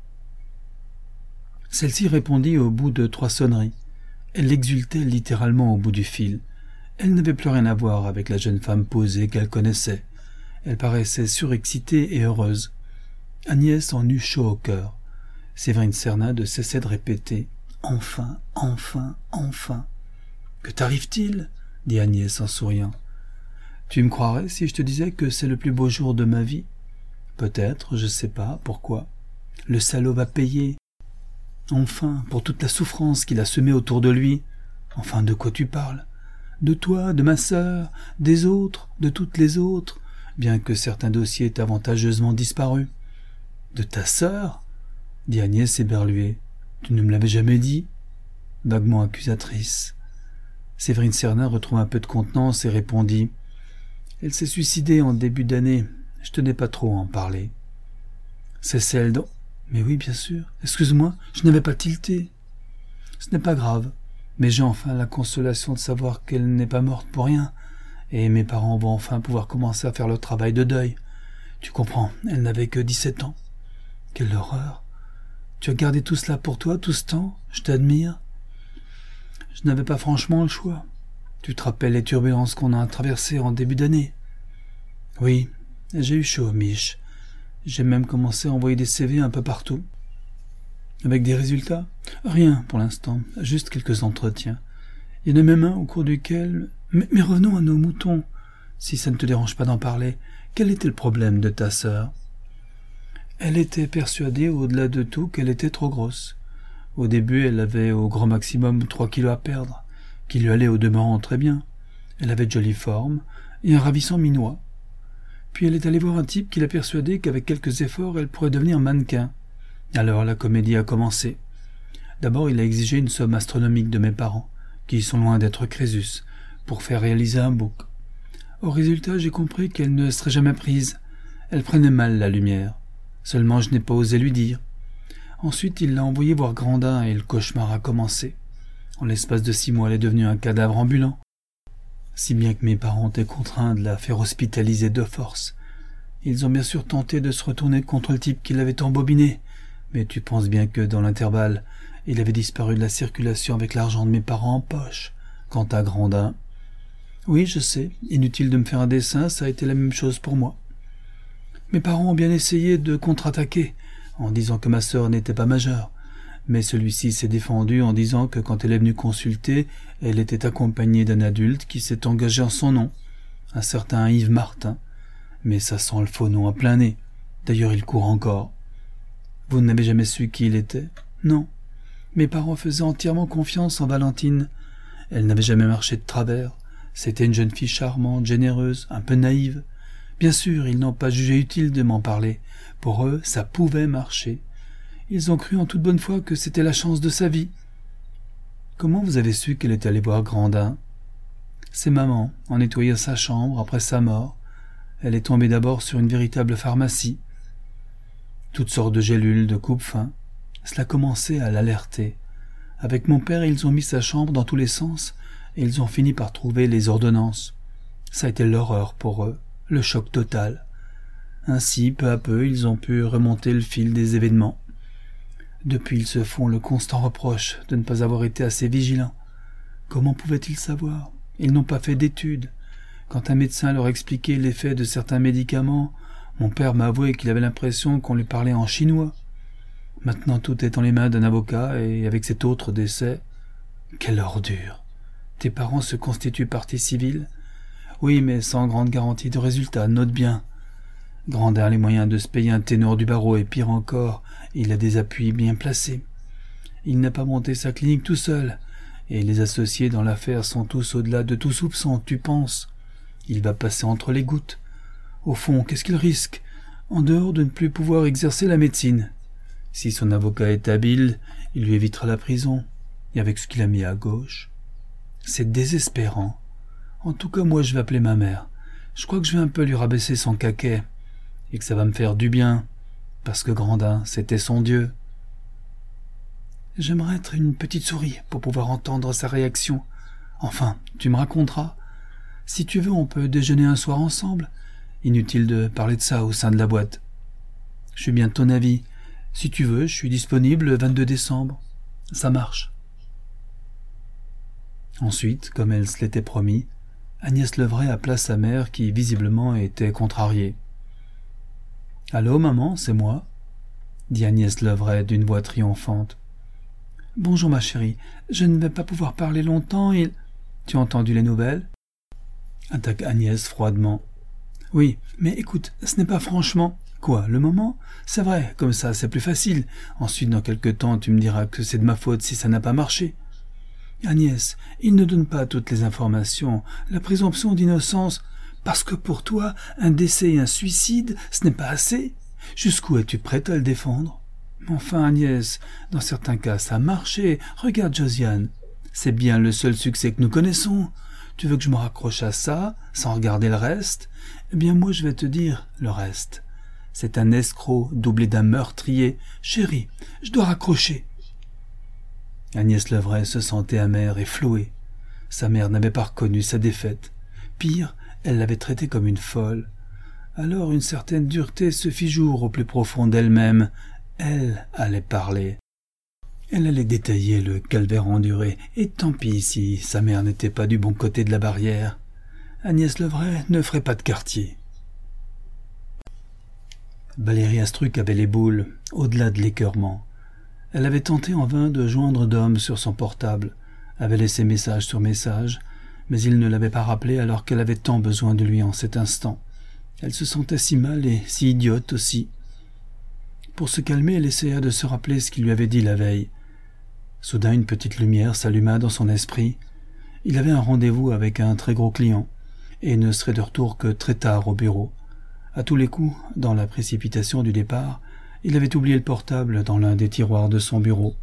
Celle-ci répondit au bout de trois sonneries. Elle exultait littéralement au bout du fil. Elle n'avait plus rien à voir avec la jeune femme posée qu'elle connaissait. Elle paraissait surexcitée et heureuse. Agnès en eut chaud au cœur. Séverine Cernin ne cessait de répéter « Enfin, enfin, enfin !»« Que t'arrive-t-il » dit Agnès en souriant. « Tu me croirais si je te disais que c'est le plus beau jour de ma vie ? Peut-être, je sais pas, pourquoi. Le salaud va payer. Enfin, pour toute la souffrance qu'il a semée autour de lui. Enfin, de quoi tu parles ? De toi, de ma sœur, des autres, de toutes les autres, bien que certains dossiers aient avantageusement disparu. De ta sœur ? Dit Agnès éberluée. Tu ne me l'avais jamais dit ? Vaguement accusatrice. Séverine Cernin retrouva un peu de contenance et répondit. Elle s'est suicidée en début d'année. Je tenais pas trop à en parler. C'est celle dont... Mais oui, bien sûr. Excuse-moi, je n'avais pas tilté. Ce n'est pas grave. Mais j'ai enfin la consolation de savoir qu'elle n'est pas morte pour rien, et mes parents vont enfin pouvoir commencer à faire le travail de deuil. Tu comprends, elle n'avait que dix-sept ans. Quelle horreur. Tu as gardé tout cela pour toi, tout ce temps ? Je t'admire. Je n'avais pas franchement le choix. Tu te rappelles les turbulences qu'on a traversées en début d'année ? Oui, j'ai eu chaud, Mich. J'ai même commencé à envoyer des C V un peu partout. Avec des résultats ? Rien pour l'instant, juste quelques entretiens. Il y en a même un au cours duquel... Mais, mais revenons à nos moutons, si ça ne te dérange pas d'en parler. Quel était le problème de ta sœur ? Elle était persuadée au-delà de tout qu'elle était trop grosse. Au début, elle avait au grand maximum trois kilos à perdre, qui lui allaient au demeurant très bien. Elle avait de jolies formes et un ravissant minois. Puis elle est allée voir un type qui l'a persuadée qu'avec quelques efforts, elle pourrait devenir mannequin. Alors la comédie a commencé. D'abord, il a exigé une somme astronomique de mes parents, qui sont loin d'être Crésus, pour faire réaliser un bouc. Au résultat, j'ai compris qu'elle ne serait jamais prise. Elle prenait mal la lumière. Seulement, je n'ai pas osé lui dire. Ensuite, il l'a envoyée voir Grandin et le cauchemar a commencé. En l'espace de six mois, elle est devenue un cadavre ambulant. Si bien que mes parents étaient contraints de la faire hospitaliser de force. Ils ont bien sûr tenté de se retourner contre le type qui l'avait embobiné, mais tu penses bien que, dans l'intervalle, il avait disparu de la circulation avec l'argent de mes parents en poche. Quant à Grandin... Oui, je sais, inutile de me faire un dessin, ça a été la même chose pour moi. Mes parents ont bien essayé de contre-attaquer, en disant que ma sœur n'était pas majeure, mais celui-ci s'est défendu en disant que quand elle est venue consulter, elle était accompagnée d'un adulte qui s'est engagé en son nom, un certain Yves Martin. Mais ça sent le faux nom à plein nez. D'ailleurs, il court encore. Vous n'avez jamais su qui il était? Non. Mes parents faisaient entièrement confiance en Valentine. Elle n'avait jamais marché de travers. C'était une jeune fille charmante, généreuse, un peu naïve. Bien sûr, ils n'ont pas jugé utile de m'en parler. Pour eux, ça pouvait marcher. Ils ont cru en toute bonne foi que c'était la chance de sa vie. Comment vous avez su qu'elle est allée voir Grandin? C'est maman, en nettoyant sa chambre après sa mort. Elle est tombée d'abord sur une véritable pharmacie. Toutes sortes de gélules, de coupe-faim. Cela commençait à l'alerter. Avec mon père, ils ont mis sa chambre dans tous les sens et ils ont fini par trouver les ordonnances. Ça a été l'horreur pour eux, le choc total. Ainsi, peu à peu, ils ont pu remonter le fil des événements. Depuis, ils se font le constant reproche de ne pas avoir été assez vigilants. Comment pouvaient-ils savoir? Ils n'ont pas fait d'études. Quand un médecin leur expliquait l'effet de certains médicaments, mon père m'a avoué qu'il avait l'impression qu'on lui parlait en chinois. Maintenant, tout est dans les mains d'un avocat, et avec cet autre décès... Quelle ordure! Tes parents se constituent partie civile? Oui, mais sans grande garantie de résultat, note bien. Grandin a les moyens de se payer un ténor du barreau, et pire encore, il a des appuis bien placés. Il n'a pas monté sa clinique tout seul, et les associés dans l'affaire sont tous au-delà de tout soupçon, tu penses. Il va passer entre les gouttes. Au fond, qu'est-ce qu'il risque, en dehors de ne plus pouvoir exercer la médecine? Si son avocat est habile, il lui évitera la prison, et avec ce qu'il a mis à gauche. C'est désespérant. En tout cas, moi, je vais appeler ma mère. Je crois que je vais un peu lui rabaisser son caquet, et que ça va me faire du bien, parce que Grandin, c'était son Dieu. J'aimerais être une petite souris pour pouvoir entendre sa réaction. Enfin, tu me raconteras. Si tu veux, on peut déjeuner un soir ensemble. Inutile de parler de ça au sein de la boîte. Je suis bien de ton avis. Si tu veux, je suis disponible le vingt-deux décembre. Ça marche. Ensuite, comme elle se l'était promis, Agnès Levray appela sa mère qui, visiblement, était contrariée. « Allô, maman, c'est moi ?» dit Agnès Levray d'une voix triomphante. « Bonjour, ma chérie. Je ne vais pas pouvoir parler longtemps, il... »« Tu as entendu les nouvelles ?» attaque Agnès froidement. « Oui, mais écoute, ce n'est pas franchement... »« Quoi, le moment ? C'est vrai, comme ça, c'est plus facile. Ensuite, dans quelque temps, tu me diras que c'est de ma faute si ça n'a pas marché. » Agnès, il ne donne pas toutes les informations. La présomption d'innocence... Parce que pour toi, un décès et un suicide, ce n'est pas assez. Jusqu'où es-tu prête à le défendre? Enfin, Agnès, dans certains cas, ça a marché. Regarde Josiane. C'est bien le seul succès que nous connaissons. Tu veux que je me raccroche à ça, sans regarder le reste? Eh bien, moi, je vais te dire le reste. C'est un escroc doublé d'un meurtrier. Chérie, je dois raccrocher. Agnès Levray se sentait amère et flouée. Sa mère n'avait pas reconnu sa défaite. Pire, elle l'avait traitée comme une folle. Alors une certaine dureté se fit jour au plus profond d'elle-même. Elle allait parler. Elle allait détailler le calvaire enduré, et tant pis si sa mère n'était pas du bon côté de la barrière. Agnès Levray ne ferait pas de quartier. Valérie Astruc avait les boules, au-delà de l'écœurement. Elle avait tenté en vain de joindre Dom sur son portable, avait laissé message sur message, mais il ne l'avait pas rappelé alors qu'elle avait tant besoin de lui en cet instant. Elle se sentait si mal et si idiote aussi. Pour se calmer, elle essaya de se rappeler ce qu'il lui avait dit la veille. Soudain, une petite lumière s'alluma dans son esprit. Il avait un rendez-vous avec un très gros client, et ne serait de retour que très tard au bureau. À tous les coups, dans la précipitation du départ, il avait oublié le portable dans l'un des tiroirs de son bureau.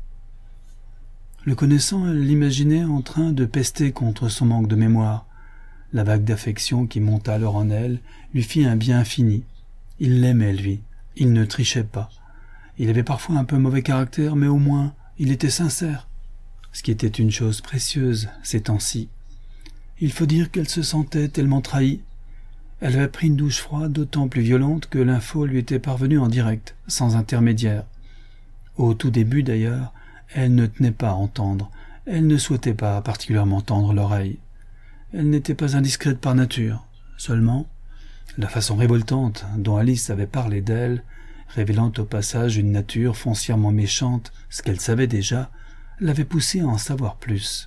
Le connaissant, elle l'imaginait en train de pester contre son manque de mémoire. La vague d'affection qui monta alors en elle lui fit un bien infini. Il l'aimait, lui. Il ne trichait pas. Il avait parfois un peu mauvais caractère, mais au moins, il était sincère. Ce qui était une chose précieuse ces temps-ci. Il faut dire qu'elle se sentait tellement trahie. Elle avait pris une douche froide d'autant plus violente que l'info lui était parvenue en direct, sans intermédiaire. Au tout début d'ailleurs, elle ne tenait pas à entendre. Elle ne souhaitait pas particulièrement tendre l'oreille. Elle n'était pas indiscrète par nature. Seulement, la façon révoltante dont Alice avait parlé d'elle, révélant au passage une nature foncièrement méchante, ce qu'elle savait déjà, l'avait poussée à en savoir plus.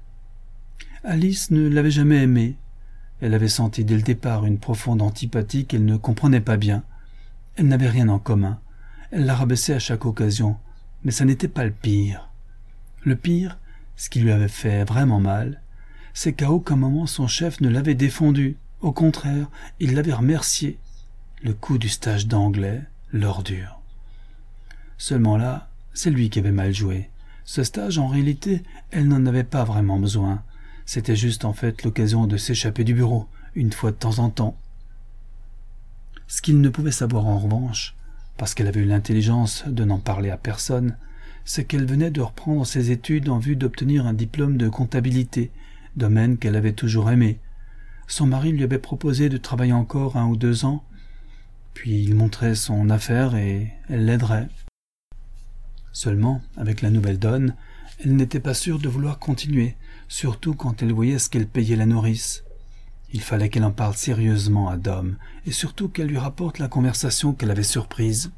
Alice ne l'avait jamais aimée. Elle avait senti dès le départ une profonde antipathie qu'elle ne comprenait pas bien. Elle n'avait rien en commun. Elle la rabaissait à chaque occasion, mais ça n'était pas le pire. Le pire, ce qui lui avait fait vraiment mal, c'est qu'à aucun moment son chef ne l'avait défendu. Au contraire, il l'avait remercié. Le coup du stage d'anglais, l'ordure. Seulement là, c'est lui qui avait mal joué. Ce stage, en réalité, elle n'en avait pas vraiment besoin. C'était juste en fait l'occasion de s'échapper du bureau, une fois de temps en temps. Ce qu'il ne pouvait savoir en revanche, parce qu'elle avait eu l'intelligence de n'en parler à personne, c'est qu'elle venait de reprendre ses études en vue d'obtenir un diplôme de comptabilité, domaine qu'elle avait toujours aimé. Son mari lui avait proposé de travailler encore un ou deux ans, puis il montrait son affaire et elle l'aiderait. Seulement, avec la nouvelle donne, elle n'était pas sûre de vouloir continuer, surtout quand elle voyait ce qu'elle payait la nourrice. Il fallait qu'elle en parle sérieusement à Dom, et surtout qu'elle lui rapporte la conversation qu'elle avait surprise.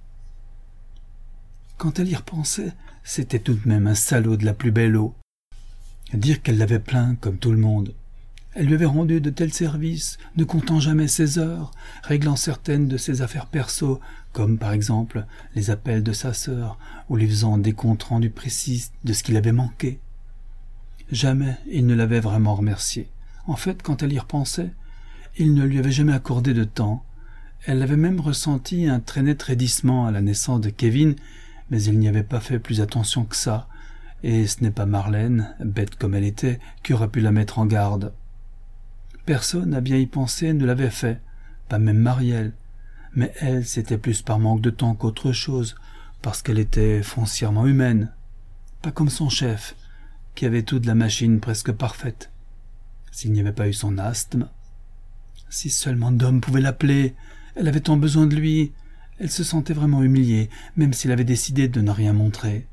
Quand elle y repensait, c'était tout de même un salaud de la plus belle eau. Dire qu'elle l'avait plaint comme tout le monde. Elle lui avait rendu de tels services, ne comptant jamais ses heures, réglant certaines de ses affaires perso, comme par exemple les appels de sa sœur, ou lui faisant des comptes rendus précis de ce qu'il avait manqué. Jamais il ne l'avait vraiment remerciée. En fait, quand elle y repensait, il ne lui avait jamais accordé de temps. Elle avait même ressenti un très net raidissement à la naissance de Kevin, mais il n'y avait pas fait plus attention que ça, et ce n'est pas Marlène, bête comme elle était, qui aurait pu la mettre en garde. Personne, à bien y penser, ne l'avait fait, pas même Marielle, mais elle, c'était plus par manque de temps qu'autre chose, parce qu'elle était foncièrement humaine, pas comme son chef, qui avait toute la machine presque parfaite. S'il n'y avait pas eu son asthme, si seulement Dom pouvait l'appeler, elle avait tant besoin de lui, elle se sentait vraiment humiliée, même s'il avait décidé de ne rien montrer.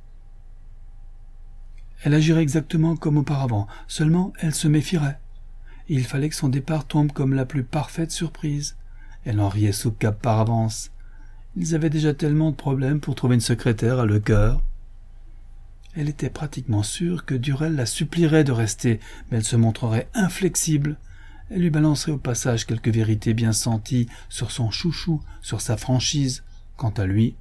Elle agirait exactement comme auparavant, seulement elle se méfierait. Il fallait que son départ tombe comme la plus parfaite surprise. Elle en riait sous cap par avance. Ils avaient déjà tellement de problèmes pour trouver une secrétaire à le cœur. Elle était pratiquement sûre que Durel la supplierait de rester, mais elle se montrerait inflexible. Elle lui balancerait au passage quelques vérités bien senties sur son chouchou, sur sa franchise. Quant à lui,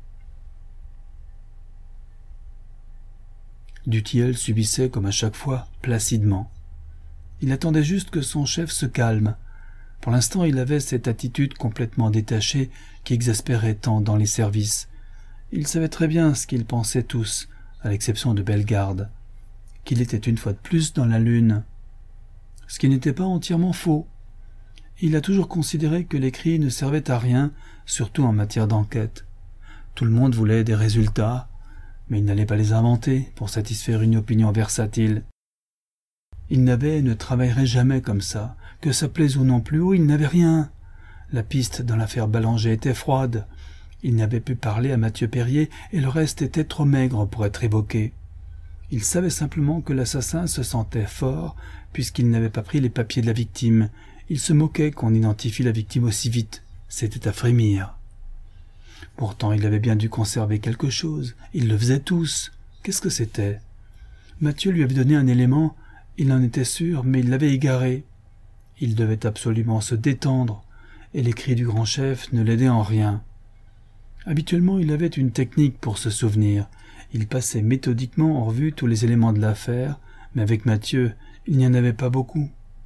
Dutilleul subissait comme à chaque fois, placidement. Il attendait juste que son chef se calme. Pour l'instant, il avait cette attitude complètement détachée qui exaspérait tant dans les services. Il savait très bien ce qu'ils pensaient tous, à l'exception de Bellegarde, qu'il était une fois de plus dans la lune. Ce qui n'était pas entièrement faux. Il a toujours considéré que l'écrit ne servait à rien, surtout en matière d'enquête. Tout le monde voulait des résultats, mais il n'allait pas les inventer pour satisfaire une opinion versatile. Il n'avait et ne travaillerait jamais comme ça, que ça plaise ou non plus haut, il n'avait rien. La piste dans l'affaire Ballanger était froide. Il n'avait pu parler à Mathieu Perrier et le reste était trop maigre pour être évoqué. Il savait simplement que l'assassin se sentait fort puisqu'il n'avait pas pris les papiers de la victime. Il se moquait qu'on identifie la victime aussi vite. C'était à frémir. Pourtant, il avait bien dû conserver quelque chose. Ils le faisaient tous. Qu'est-ce que c'était? Mathieu lui avait donné un élément. Il en était sûr, mais il l'avait égaré. Il devait absolument se détendre, et les cris du grand chef ne l'aidaient en rien. Habituellement, il avait une technique pour se souvenir. Il passait méthodiquement en revue tous les éléments de l'affaire, mais avec Mathieu, il n'y en avait pas beaucoup.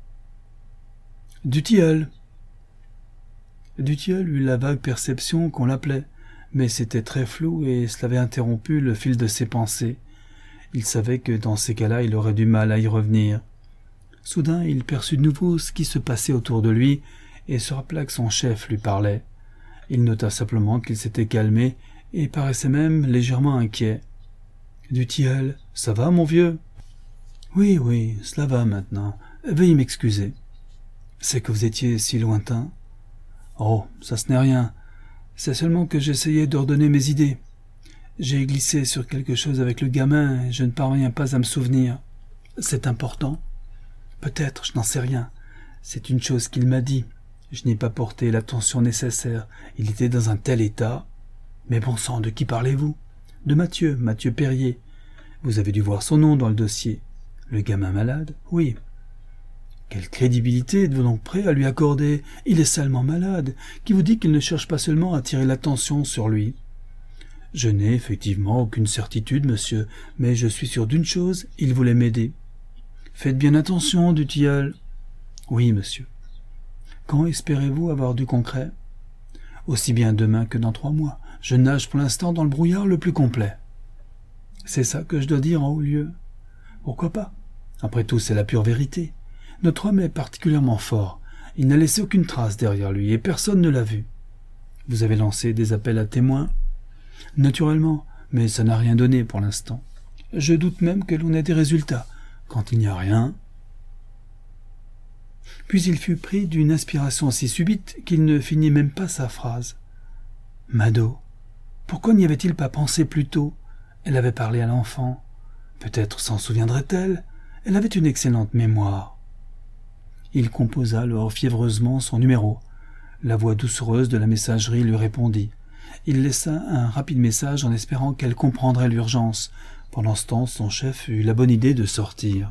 « Du tilleul !» Du tilleul eut la vague perception qu'on l'appelait, mais c'était très flou et cela avait interrompu le fil de ses pensées. Il savait que dans ces cas-là, il aurait du mal à y revenir. Soudain, il perçut de nouveau ce qui se passait autour de lui et se rappela que son chef lui parlait. Il nota simplement qu'il s'était calmé et paraissait même légèrement inquiet. « Du tilleul, ça va, mon vieux ?»« Oui, oui, cela va maintenant. Veuillez m'excuser. »« C'est que vous étiez si lointain. »« Oh, ça ce n'est rien. C'est seulement que j'essayais d'ordonner mes idées. J'ai glissé sur quelque chose avec le gamin et je ne parviens pas à me souvenir. C'est important. Peut-être, je n'en sais rien. C'est une chose qu'il m'a dit. Je n'ai pas porté l'attention nécessaire. Il était dans un tel état. Mais bon sang, de qui parlez-vous? De Mathieu, Mathieu Perrier. Vous avez dû voir son nom dans le dossier. Le gamin malade? Oui. Quelle crédibilité êtes-vous donc prêt à lui accorder? Il est salement malade. Qui vous dit qu'il ne cherche pas seulement à attirer l'attention sur lui? Je n'ai effectivement aucune certitude, monsieur, mais je suis sûr d'une chose, il voulait m'aider. Faites bien attention, du tilleul. Oui, monsieur. Quand espérez-vous avoir du concret? Aussi bien demain que dans trois mois. Je nage pour l'instant dans le brouillard le plus complet. C'est ça que je dois dire en haut lieu. Pourquoi pas? Après tout, c'est la pure vérité. Notre homme est particulièrement fort. Il n'a laissé aucune trace derrière lui et personne ne l'a vu. Vous avez lancé des appels à témoins? Naturellement, mais ça n'a rien donné pour l'instant. Je doute même que l'on ait des résultats. Quand il n'y a rien... Puis il fut pris d'une inspiration si subite qu'il ne finit même pas sa phrase. Mado, pourquoi n'y avait-il pas pensé plus tôt? Elle avait parlé à l'enfant. Peut-être s'en souviendrait-elle. Elle avait une excellente mémoire. Il composa alors fiévreusement son numéro. La voix doucereuse de la messagerie lui répondit. Il laissa un rapide message en espérant qu'elle comprendrait l'urgence. Pendant ce temps, son chef eut la bonne idée de sortir.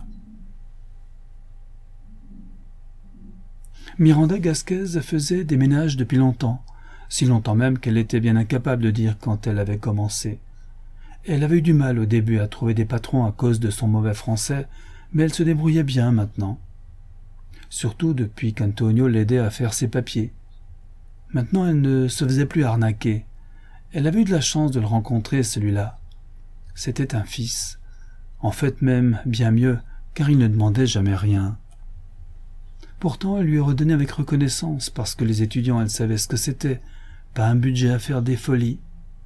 Miranda Gasquez faisait des ménages depuis longtemps, si longtemps même qu'elle était bien incapable de dire quand elle avait commencé. Elle avait eu du mal au début à trouver des patrons à cause de son mauvais français, mais elle se débrouillait bien maintenant. Surtout depuis qu'Antonio l'aidait à faire ses papiers. Maintenant, elle ne se faisait plus arnaquer. Elle avait eu de la chance de le rencontrer, celui-là. C'était un fils. En fait même, bien mieux, car il ne demandait jamais rien. Pourtant, elle lui redonnait avec reconnaissance, parce que les étudiants, elle savait ce que c'était, pas un budget à faire des folies.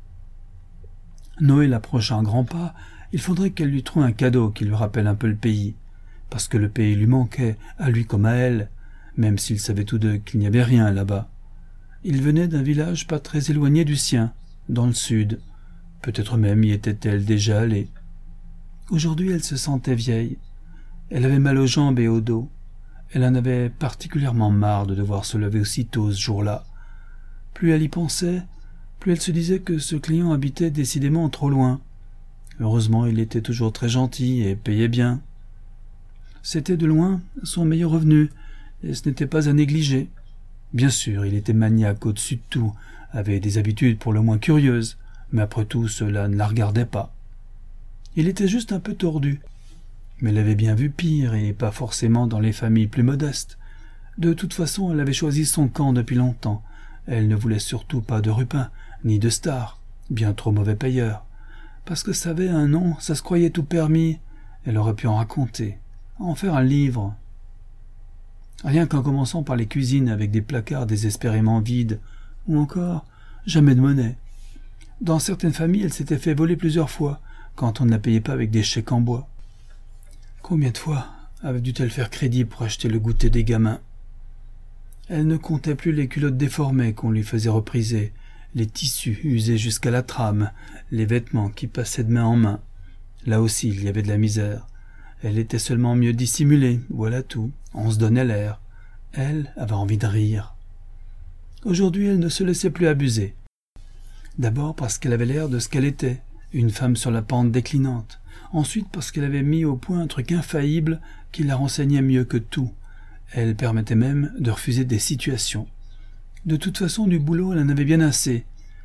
Noël approcha un grand pas, il faudrait qu'elle lui trouve un cadeau qui lui rappelle un peu le pays, parce que le pays lui manquait, à lui comme à elle, même s'ils savaient tous deux qu'il n'y avait rien là-bas. Il venait d'un village pas très éloigné du sien, dans le sud. Peut-être même y était-elle déjà allée. Aujourd'hui, elle se sentait vieille. Elle avait mal aux jambes et au dos. Elle en avait particulièrement marre de devoir se lever aussitôt ce jour-là. Plus elle y pensait, plus elle se disait que ce client habitait décidément trop loin. Heureusement, il était toujours très gentil et payait bien. C'était de loin son meilleur revenu, et ce n'était pas à négliger. Bien sûr, il était maniaque au-dessus de tout, avait des habitudes pour le moins curieuses, mais après tout, cela ne la regardait pas. Il était juste un peu tordu, mais elle avait bien vu pire, et pas forcément dans les familles plus modestes. De toute façon, elle avait choisi son camp depuis longtemps. Elle ne voulait surtout pas de Rupin, ni de Star, bien trop mauvais payeur. Parce que ça avait un nom, ça se croyait tout permis. Elle aurait pu en raconter, en faire un livre. Rien qu'en commençant par les cuisines avec des placards désespérément vides, ou encore jamais de monnaie. Dans certaines familles, elle s'était fait voler plusieurs fois, quand on ne la payait pas avec des chèques en bois. Combien de fois avait dû-elle faire crédit pour acheter le goûter des gamins? Elle ne comptait plus les culottes déformées qu'on lui faisait repriser, les tissus usés jusqu'à la trame, les vêtements qui passaient de main en main. Là aussi, il y avait de la misère. Elle était seulement mieux dissimulée, voilà tout. On se donnait l'air. Elle avait envie de rire. Aujourd'hui, elle ne se laissait plus abuser. D'abord parce qu'elle avait l'air de ce qu'elle était, une femme sur la pente déclinante. Ensuite parce qu'elle avait mis au point un truc infaillible qui la renseignait mieux que tout. Elle permettait même de refuser des situations. De toute façon, du boulot, elle en avait bien assez.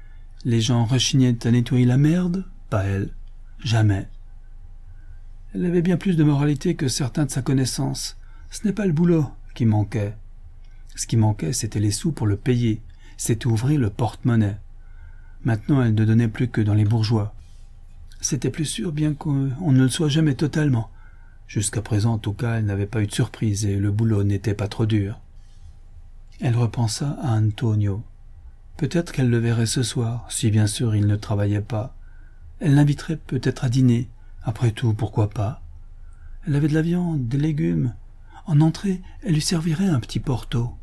Les gens rechignaient à nettoyer la merde, pas elle. Jamais. Elle avait bien plus de moralité que certains de sa connaissance. Ce n'est pas le boulot qui manquait. Ce qui manquait, c'était les sous pour le payer. C'était ouvrir le porte-monnaie. Maintenant, elle ne donnait plus que dans les bourgeois. C'était plus sûr, bien qu'on ne le soit jamais totalement. Jusqu'à présent, en tout cas, elle n'avait pas eu de surprise et le boulot n'était pas trop dur. Elle repensa à Antonio. Peut-être qu'elle le verrait ce soir, si bien sûr il ne travaillait pas. Elle l'inviterait peut-être à dîner. Après tout, pourquoi pas? Elle avait de la viande, des légumes. En entrée, elle lui servirait un petit porto.